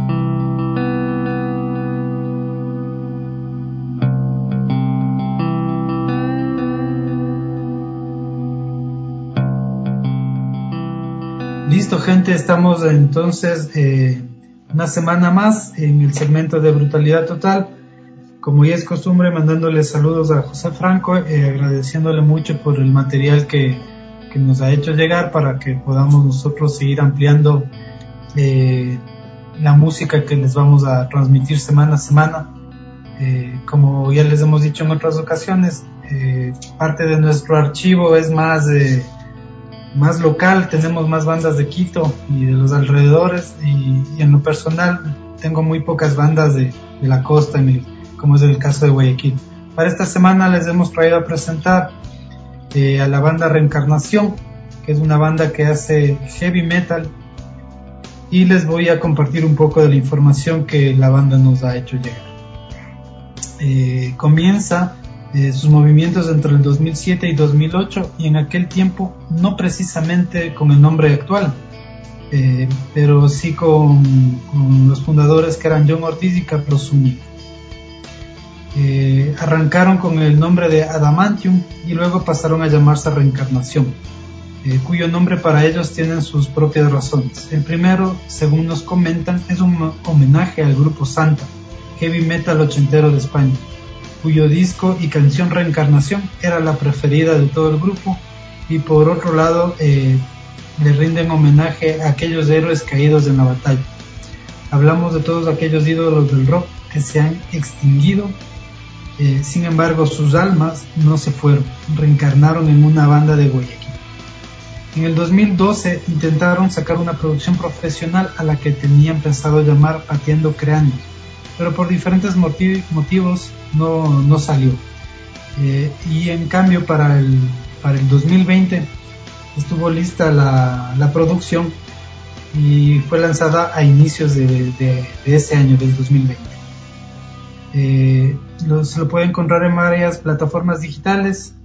Listo, gente, estamos entonces eh, una semana más en el segmento de Brutalidad Total. Como ya es costumbre, mandándole saludos a José Franco, eh, agradeciéndole mucho por el material que, que nos ha hecho llegar para que podamos nosotros seguir ampliando eh, la música que les vamos a transmitir semana a semana. Eh, como ya les hemos dicho en otras ocasiones, eh, parte de nuestro archivo es más... Eh, más local, tenemos más bandas de Quito y de los alrededores, y, y en lo personal tengo muy pocas bandas de, de la costa, en el, como es el caso de Guayaquil. Para esta semana les hemos traído a presentar eh, a la banda Reencarnación, que es una banda que hace heavy metal, y les voy a compartir un poco de la información que la banda nos ha hecho llegar. Eh, comienza Eh, sus movimientos entre el dos mil siete y dos mil ocho, y en aquel tiempo no precisamente con el nombre actual, eh, pero sí con, con los fundadores que eran John Ortiz y Carlos Zúñiga. Eh, arrancaron con el nombre de Adamantium y luego pasaron a llamarse Reencarnación, eh, cuyo nombre para ellos tienen sus propias razones. El primero, según nos comentan, es un homenaje al grupo Santa, heavy metal ochentero de España, cuyo disco y canción Reencarnación era la preferida de todo el grupo, y por otro lado eh, le rinden homenaje a aquellos héroes caídos en la batalla. Hablamos de todos aquellos ídolos del rock que se han extinguido, eh, sin embargo sus almas no se fueron, reencarnaron en una banda de Guayaquil. En el dos mil doce intentaron sacar una producción profesional a la que tenían pensado llamar Pateando Cráneos, pero por diferentes motiv- motivos no, no salió. Eh, y en cambio para el, para el dos mil veinte estuvo lista la, la producción y fue lanzada a inicios de, de, de ese año, del dos mil veinte. Eh, lo, se lo puede encontrar en varias plataformas digitales,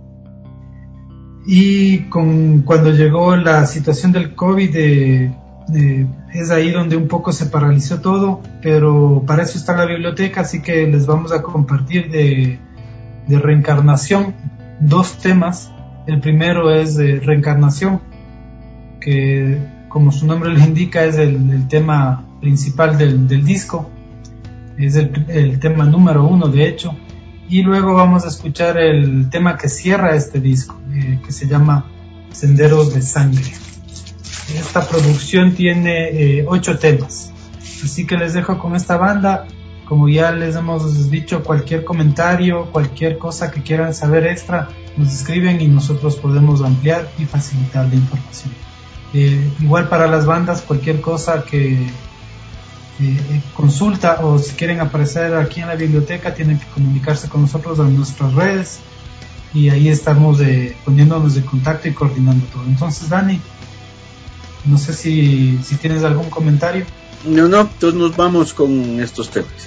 y con, cuando llegó la situación del COVID, eh, Eh, es ahí donde un poco se paralizó todo, pero para eso está la biblioteca, así que les vamos a compartir de, de Reencarnación dos temas. El primero es de Reencarnación, que como su nombre le indica es el, el tema principal del, del disco, es el, el tema número uno de hecho, y luego vamos a escuchar el tema que cierra este disco, eh, que se llama Senderos de Sangre. Esta producción tiene eh, ocho temas, así que les dejo con esta banda. Como ya les hemos dicho, cualquier comentario, cualquier cosa que quieran saber extra, nos escriben y nosotros podemos ampliar y facilitar la información. Eh, igual para las bandas, cualquier cosa que eh, consulta, o si quieren aparecer aquí en la biblioteca, tienen que comunicarse con nosotros en nuestras redes, y ahí estamos eh, poniéndonos de contacto y coordinando todo. Entonces, Dani, no sé si, si tienes algún comentario.
No, no, entonces nos vamos con estos temas.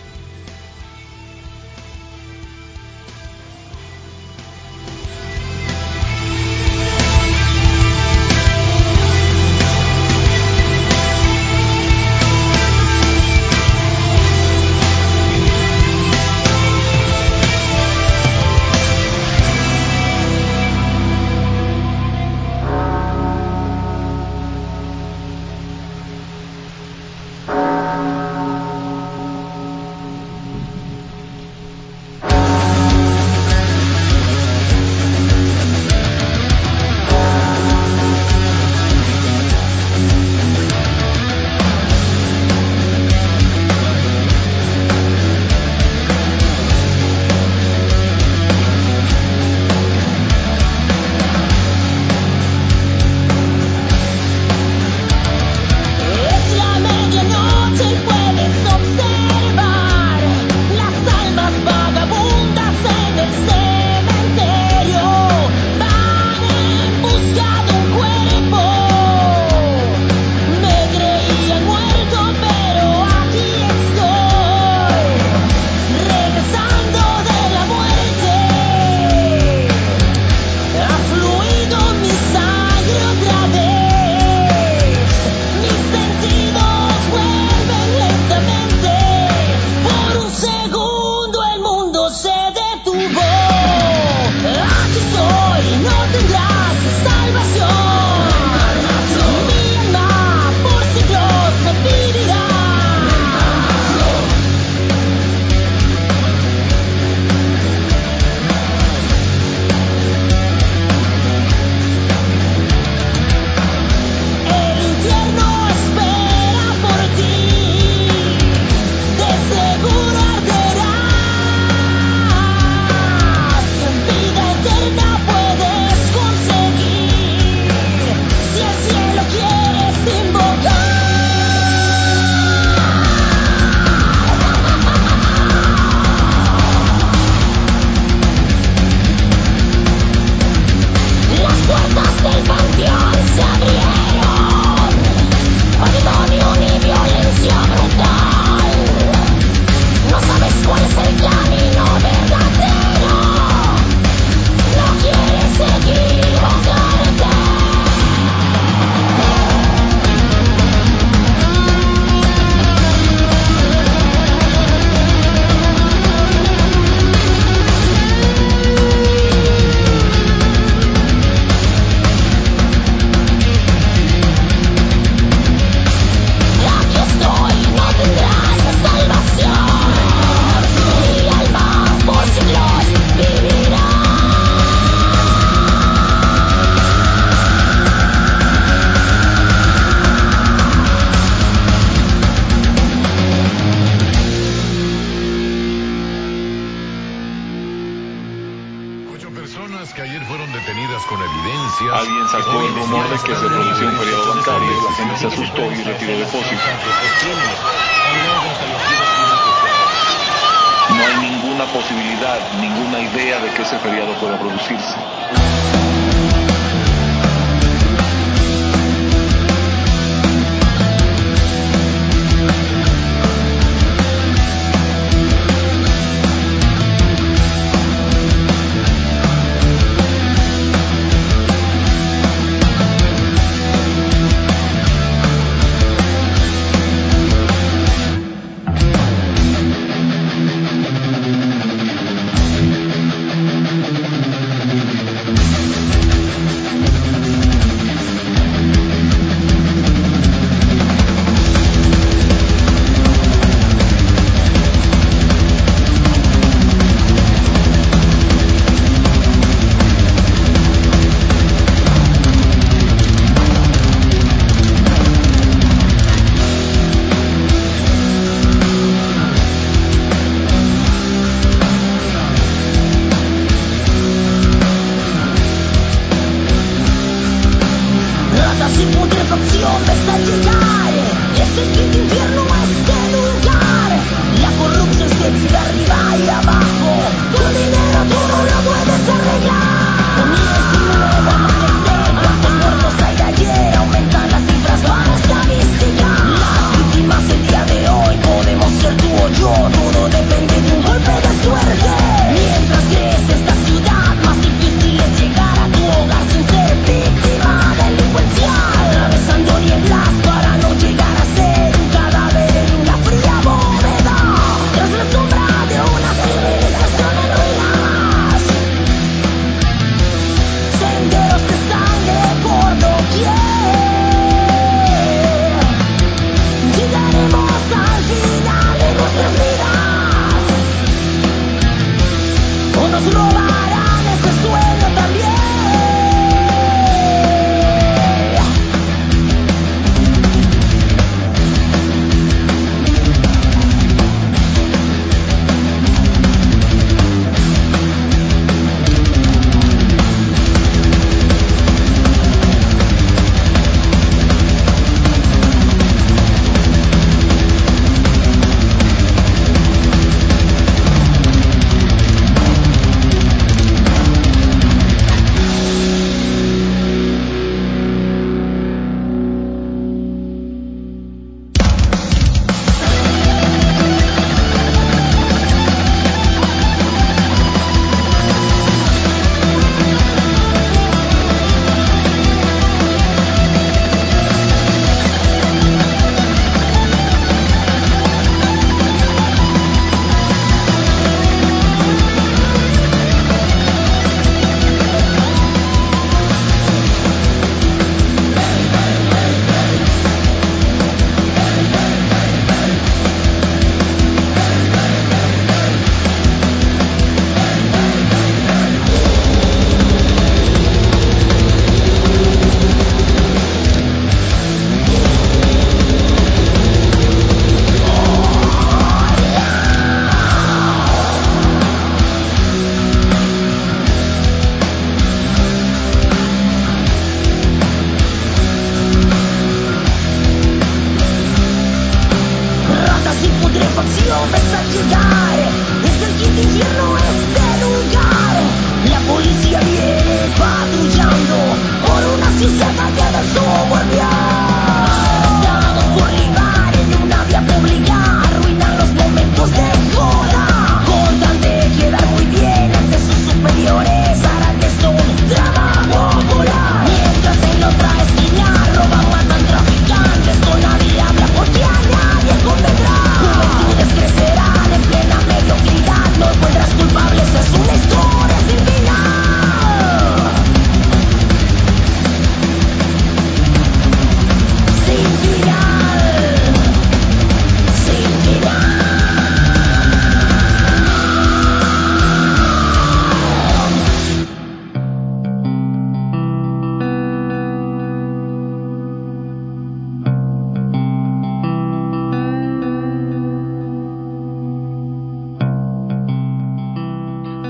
personas que ayer fueron detenidas con evidencias.
Alguien sacó el rumor de que se producía un feriado bancario, la gente se asustó y retiró depósitos. No hay ninguna posibilidad, ninguna idea de que ese feriado pueda producirse.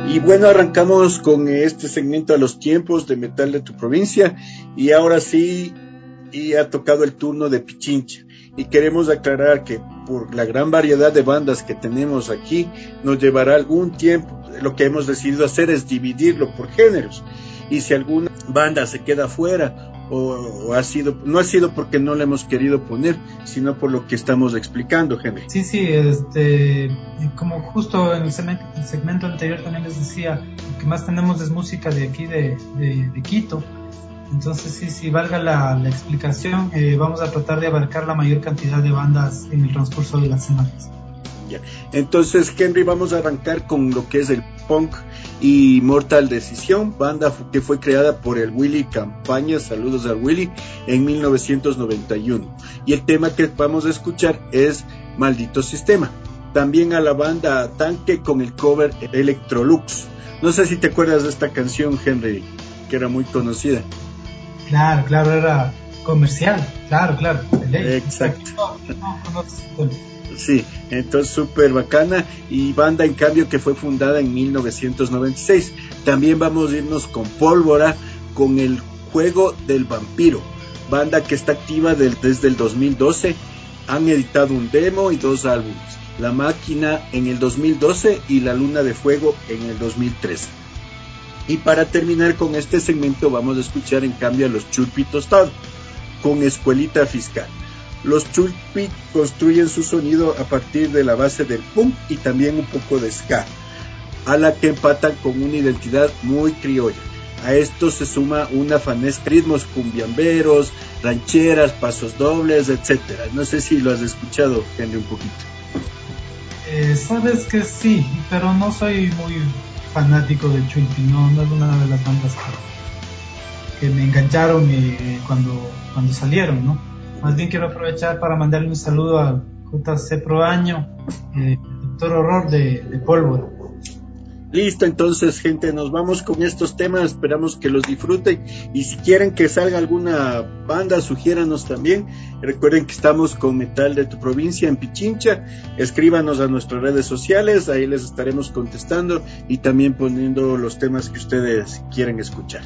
Y bueno, arrancamos con este segmento a los tiempos de metal de tu provincia, y ahora sí, y ha tocado el turno de Pichincha, y queremos aclarar que por la gran variedad de bandas que tenemos aquí, nos llevará algún tiempo. Lo que hemos decidido hacer es dividirlo por géneros, y si alguna banda se queda fuera, o, o ha sido, no ha sido porque no la hemos querido poner, sino por lo que estamos explicando, Henry.
Sí, sí, este, como justo en el segmento, el segmento anterior también les decía, lo que más tenemos es música de aquí de, de, de Quito. Entonces sí, sí, valga la, la explicación, eh, vamos a tratar de abarcar la mayor cantidad de bandas en el transcurso de las semanas.
Ya. Entonces, Henry, vamos a arrancar con lo que es el punk y Mortal Decision, banda que fue creada por el Willy Campaña, saludos al Willy, en mil novecientos noventa y uno. Y el tema que vamos a escuchar es Maldito Sistema. También a la banda Tanque con el cover Electrolux. No sé si te acuerdas de esta canción, Henry, que era muy conocida.
Claro, claro, era comercial, claro, claro.
Exacto.
No, no, no,
Sí, entonces súper bacana, y banda en cambio que fue fundada en mil novecientos noventa y seis. También vamos a irnos con Pólvora, con el Juego del Vampiro, banda que está activa del, desde el dos mil doce, han editado un demo y dos álbumes, La Máquina en el dos mil doce y La Luna de Fuego en el dos mil trece. Y para terminar con este segmento vamos a escuchar en cambio a los Chulpi Tostado, con Escuelita Fiscal. Los Chulpi construyen su sonido a partir de la base del punk y también un poco de ska, a la que empatan con una identidad muy criolla. A esto se suma una fanesca ritmos cumbiamberos, rancheras, pasos dobles, etcétera. No sé si lo has escuchado, Henry, un poquito.
Eh, sabes que sí, pero no soy muy fanático de Chulpi, no, no es una de las bandas que, que me engancharon eh, cuando, cuando salieron, ¿no? Más bien quiero aprovechar para mandarle un saludo a J C Proaño, eh, Doctor Horror de, de Pólvora.
Listo, entonces, gente, nos vamos con estos temas, esperamos que los disfruten, y si quieren que salga alguna banda, sugiéranos también. Recuerden que estamos con Metal de tu Provincia en Pichincha, escríbanos a nuestras redes sociales, ahí les estaremos contestando y también poniendo los temas que ustedes quieren escuchar.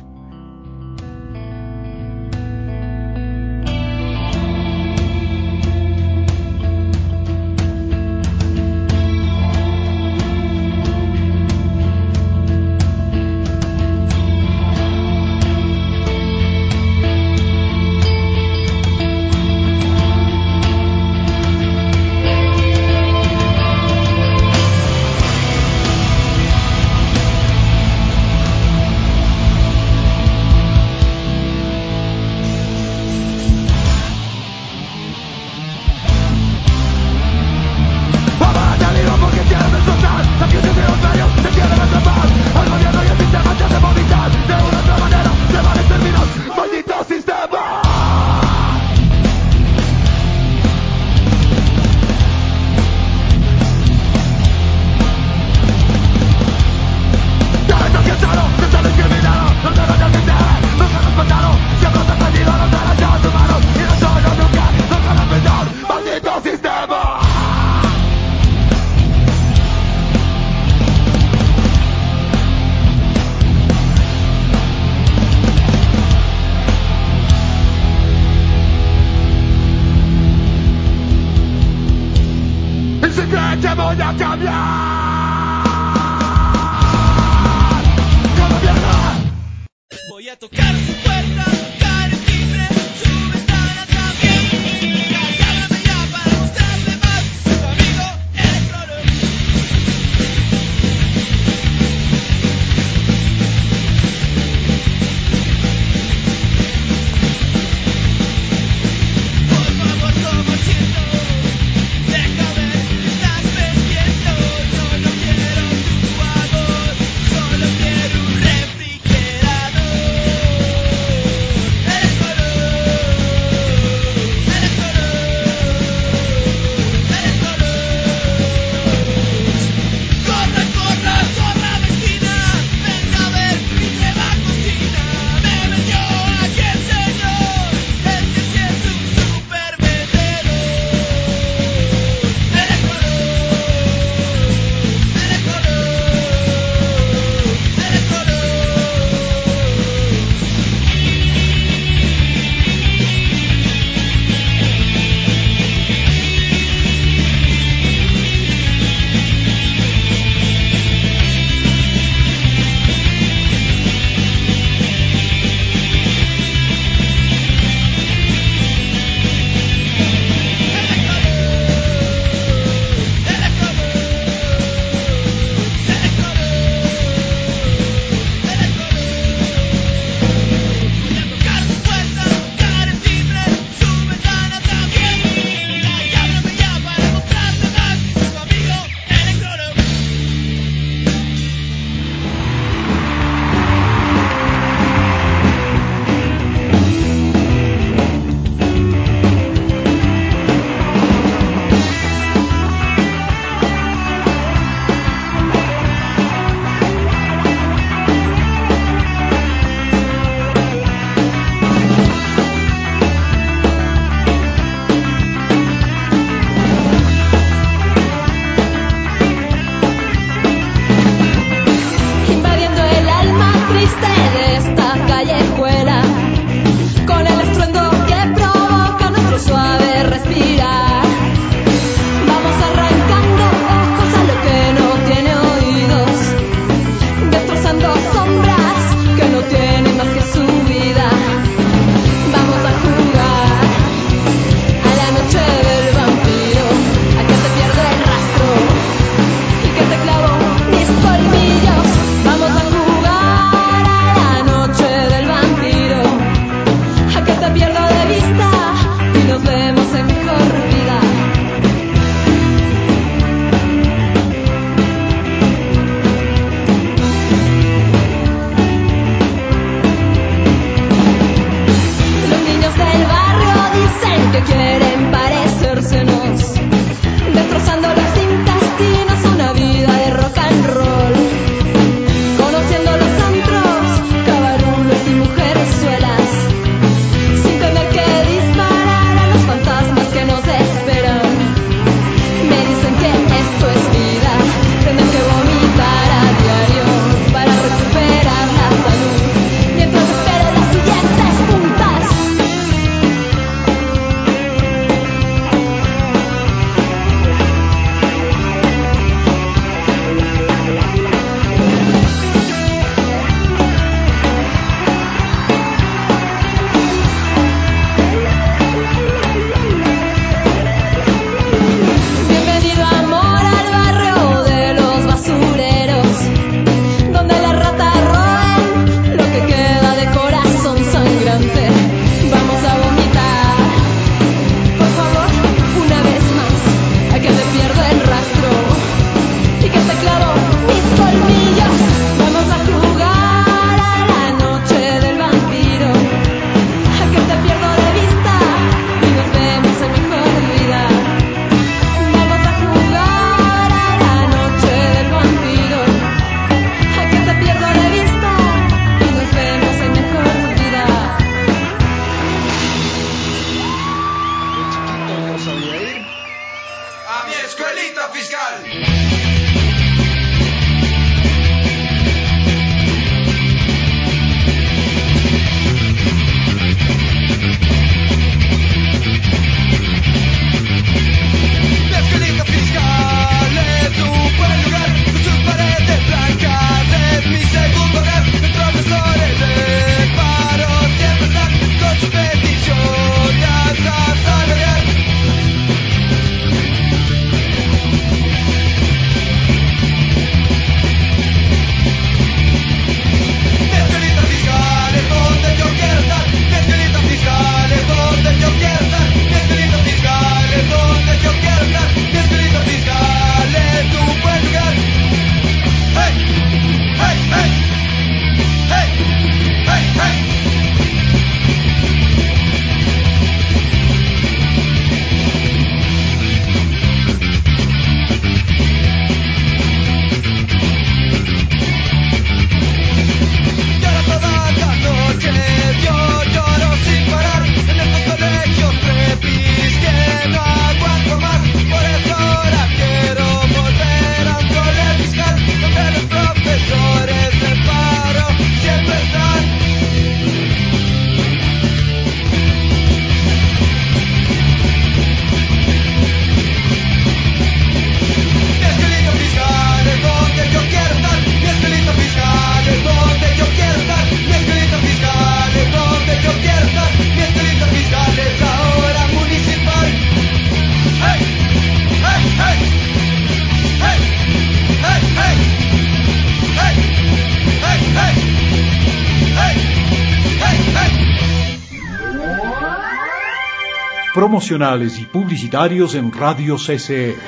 promocionales y publicitarios en Radio C C E.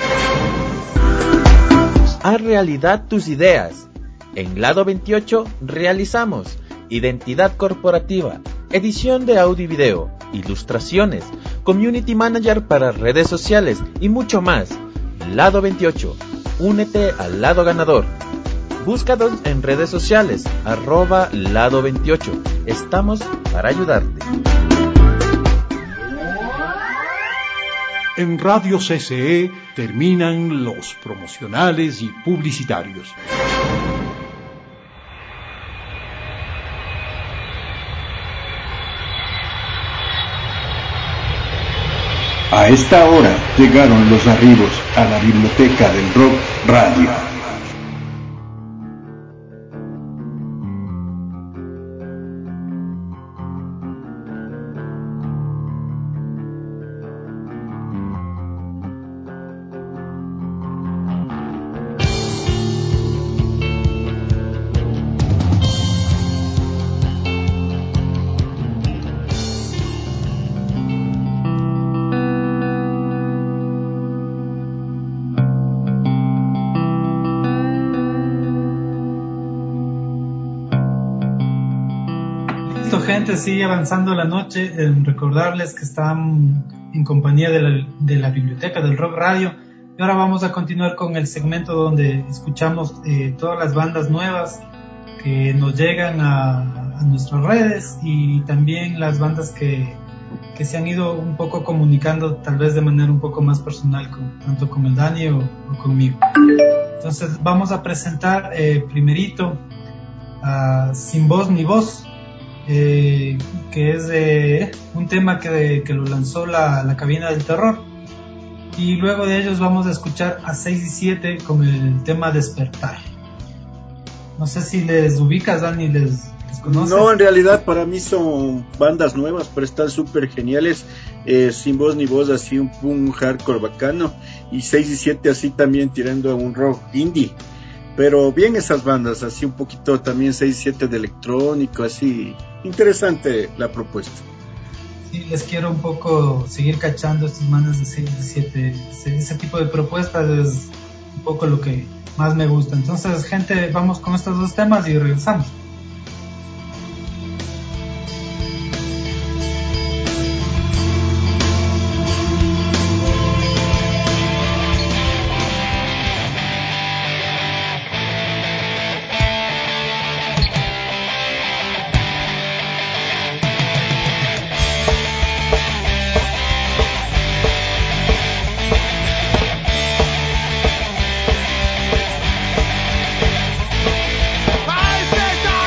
Haz realidad tus ideas. En Lado veintiocho realizamos identidad corporativa, edición de audio y video, ilustraciones, community manager para redes sociales y mucho más. Lado veintiocho, únete al lado ganador. Búscanos en redes sociales, arroba Lado veintiocho. Estamos para ayudarte.
En Radio C C E terminan los promocionales y publicitarios.
A esta hora llegaron los arribos a la biblioteca del Rock Radio.
Gente, sigue avanzando la noche. En recordarles que están en compañía de la, de la biblioteca del Rock Radio, y ahora vamos a continuar con el segmento donde escuchamos eh, todas las bandas nuevas que nos llegan a, a nuestras redes, y también las bandas que, que se han ido un poco comunicando tal vez de manera un poco más personal, con, tanto con el Dani o, o conmigo. Entonces vamos a presentar eh, primerito a Sin Voz Ni Voz, Eh, que es eh, un tema que, que lo lanzó la, la Cabina del Terror, y luego de ellos vamos a escuchar a seis y siete con el tema Despertar. No sé si les ubicas, Dani, les, les conoces.
No, en realidad para mí son bandas nuevas, pero están súper geniales. eh, Sin Voz Ni Voz, así un punk hardcore bacano, y seis y siete así también tirando a un rock indie. Pero bien esas bandas, así un poquito también seis siete de electrónico, así interesante la propuesta.
Sí, les quiero un poco seguir cachando estos manes de seis siete, ese, ese tipo de propuestas es un poco lo que más me gusta. Entonces, gente, vamos con estos dos temas y regresamos.
I said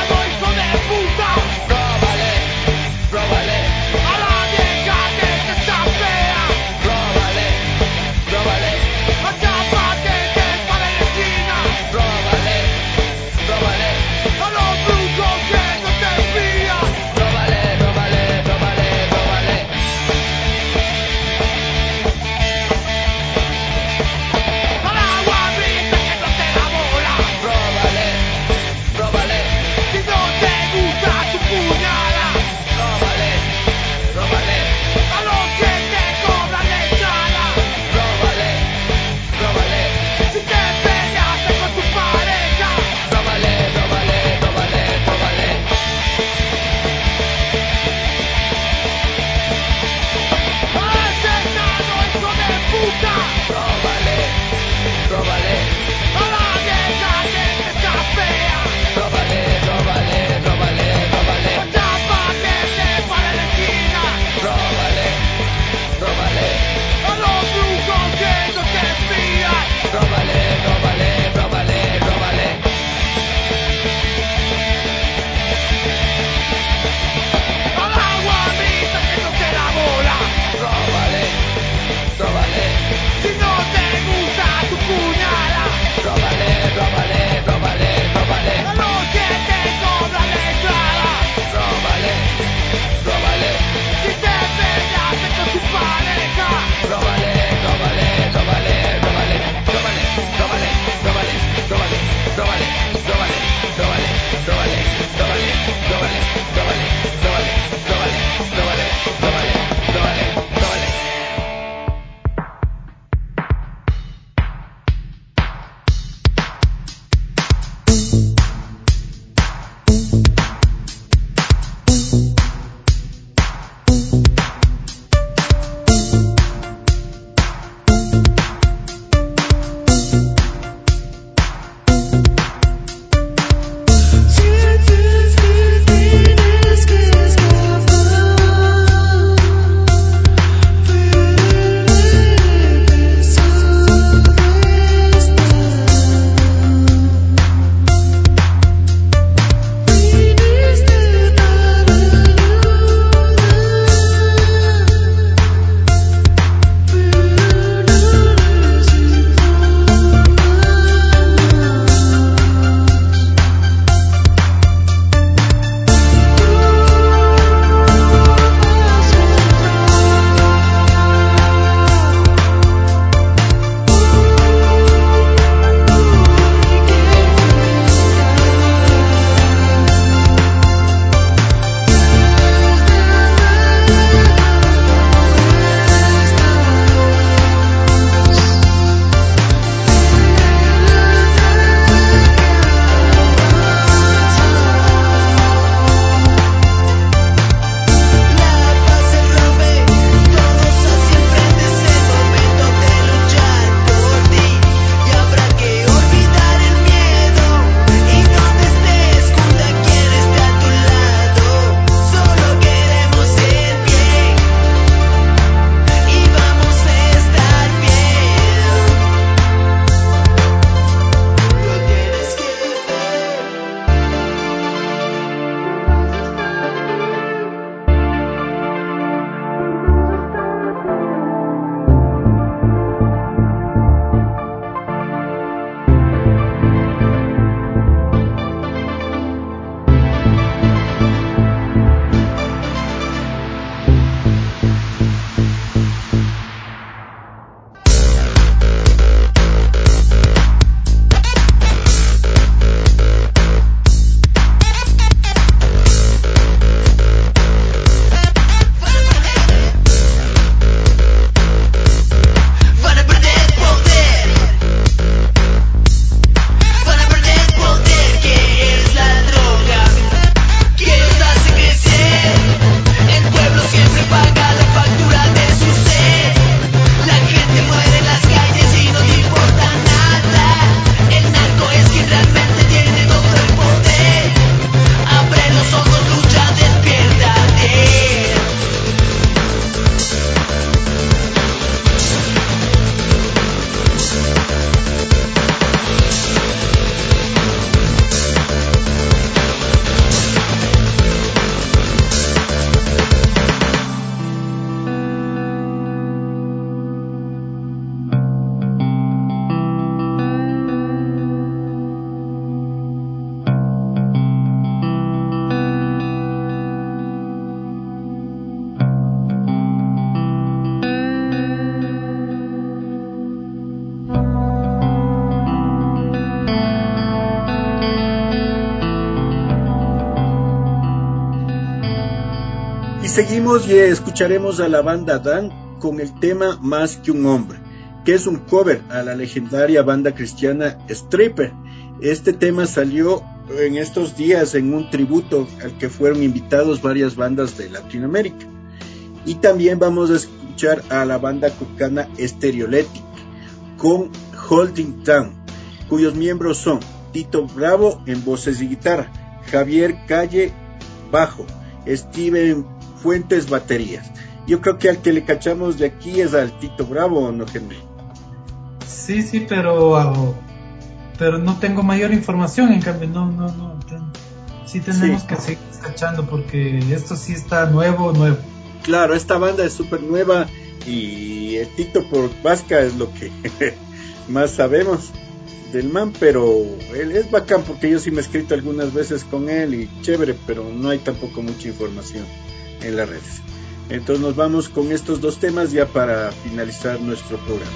seguimos y escucharemos a la banda Dan con el tema Más que un hombre, que es un cover a la legendaria banda cristiana Stryper. Este tema salió en estos días en un tributo al que fueron invitados varias bandas de Latinoamérica. Y también vamos a escuchar a la banda cucana Stereolect con Holding Down, cuyos miembros son Tito Bravo en voces y guitarra, Javier Calle bajo, Steven Fuentes baterías. Yo creo que al que le cachamos de aquí es al Tito Bravo, ¿no, Henry?
Sí, sí, pero pero no tengo mayor información, en cambio, no, no, no. Ten, sí tenemos sí. que seguir cachando porque esto sí está nuevo, nuevo.
Claro, esta banda es súper nueva y el Tito por Vasca es lo que más sabemos del man, pero él es bacán porque yo sí me he escrito algunas veces con él y chévere, pero no hay tampoco mucha información en las redes. Entonces nos vamos con estos dos temas ya para finalizar nuestro programa.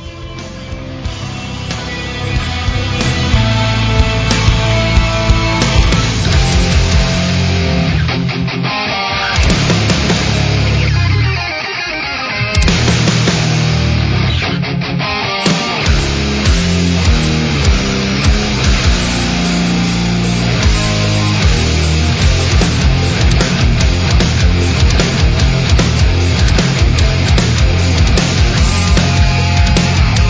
We'll be right back.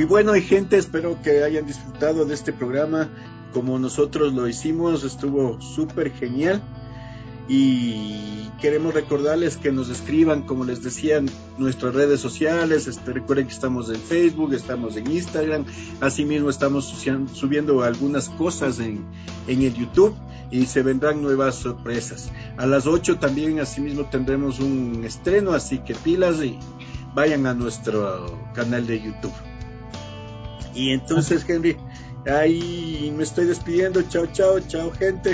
muy bueno, y gente, espero que hayan disfrutado de este programa como nosotros lo hicimos, estuvo súper genial. Y queremos recordarles que nos escriban, como les decía, en nuestras redes sociales. Este, recuerden que estamos en Facebook, estamos en Instagram, asimismo estamos subiendo algunas cosas en, en el YouTube, y se vendrán nuevas sorpresas. A las ocho también asimismo tendremos un estreno, así que pilas y vayan a nuestro canal de YouTube. Y entonces, Henry, ahí me estoy despidiendo. Chao, chao, chao, gente.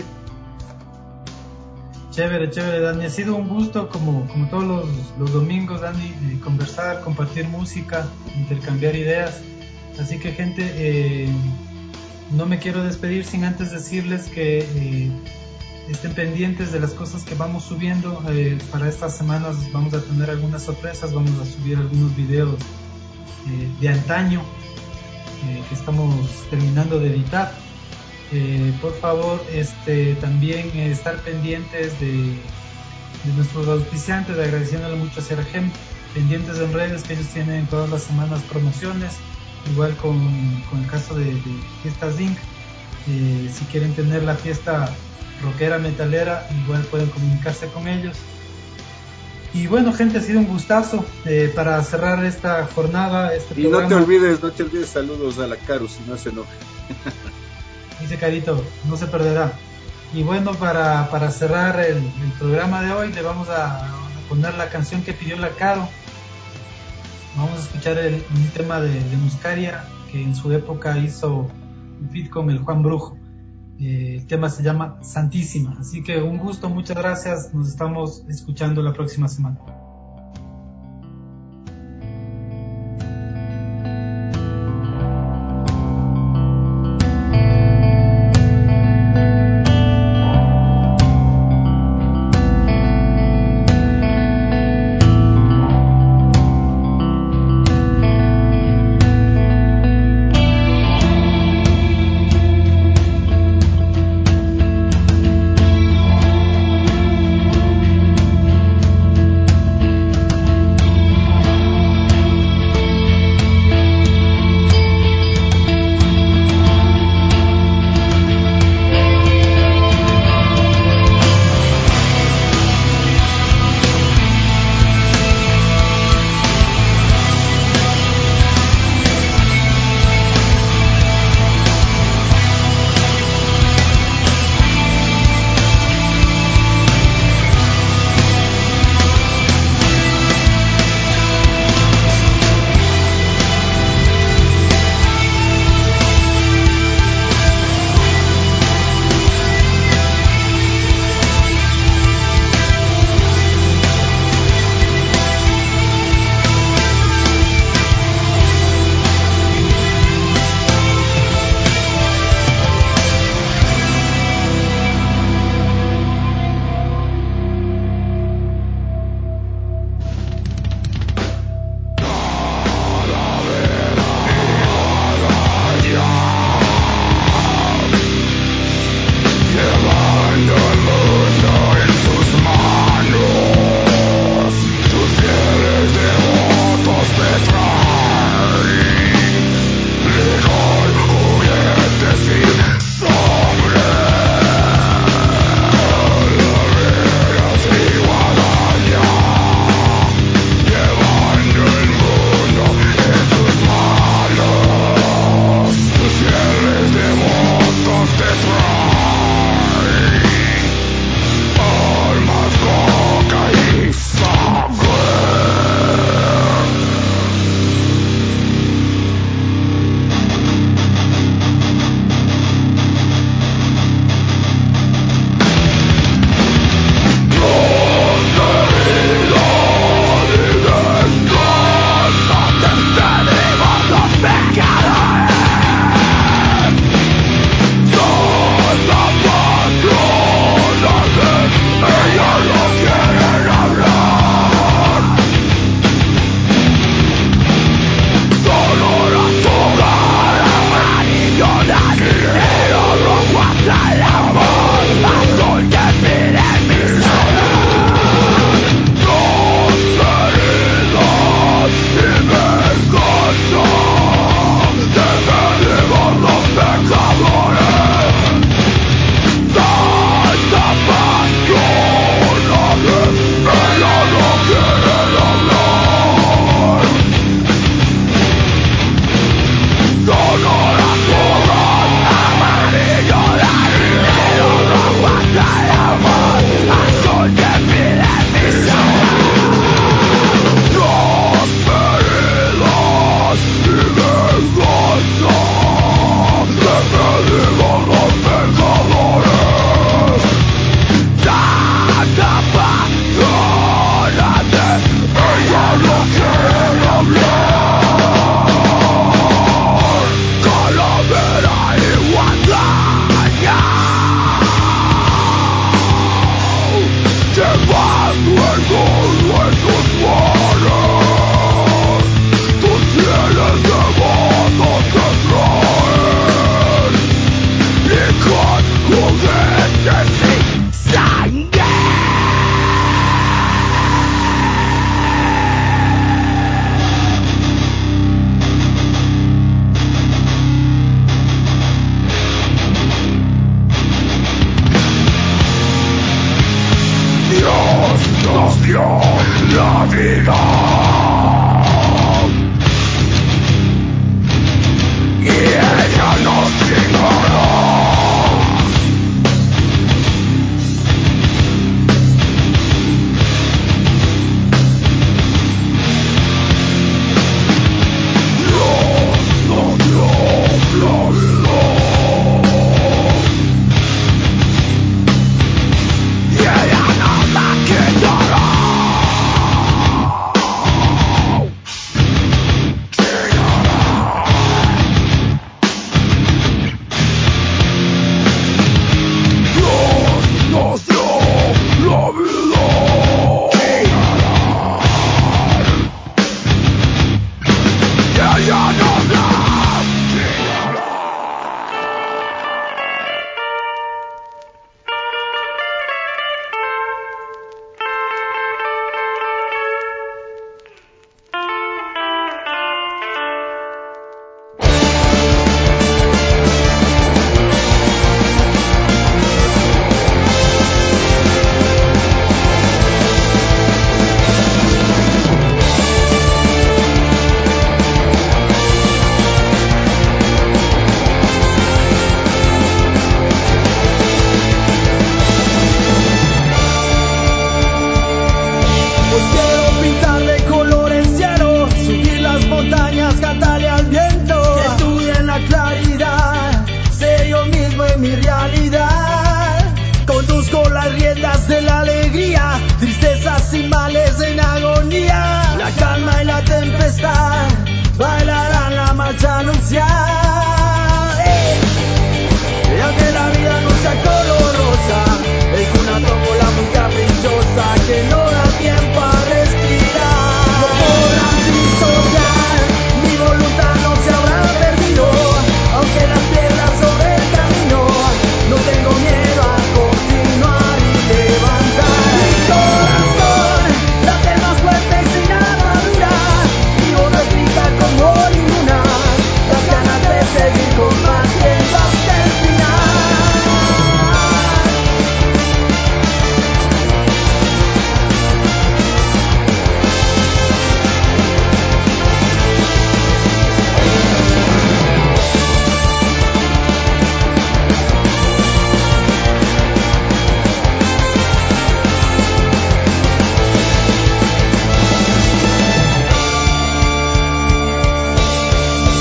Chévere, chévere, Dani. Ha sido un gusto, como, como todos los, los domingos, Dani, de conversar, compartir música, intercambiar ideas. Así que, gente, eh, no me quiero despedir sin antes decirles que eh, estén pendientes de las cosas que vamos subiendo. Eh, para estas semanas vamos a tener algunas sorpresas, vamos a subir algunos videos eh, de antaño eh, que estamos terminando de editar. Eh, por favor, este, también eh, estar pendientes de, de nuestros auspiciantes, agradeciéndole mucho a Sergem, pendientes en redes, que ellos tienen todas las semanas promociones, igual con, con el caso de, de Fiestas Inc. Eh, si quieren tener la fiesta rockera, metalera, igual pueden comunicarse con ellos. Y bueno, gente, ha sido un gustazo eh, para cerrar esta jornada, este
y
programa.
no te olvides, no te olvides saludos a la Caro, si no se enoja.
Dice Carito, no se perderá. Y bueno, para, para cerrar el, el programa de hoy, le vamos a, a poner la canción que pidió la Caro. Vamos a escuchar el, un tema de, de Muscaria, que en su época hizo un feat con el Juan Brujo. Eh, el tema se llama Santísima. Así que un gusto, muchas gracias. Nos estamos escuchando la próxima semana.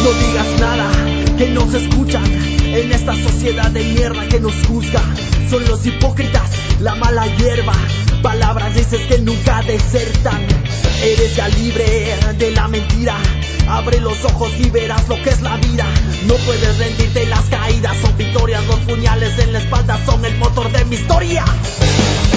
No digas nada, que no se escuchan en esta sociedad de mierda que nos juzga. Son los hipócritas, la mala hierba. Palabras dices que nunca desertan. Eres ya libre de la mentira. Abre los ojos y verás lo que es la vida. No puedes rendirte, las caídas son victorias. Los puñales en la espalda son el motor de mi historia.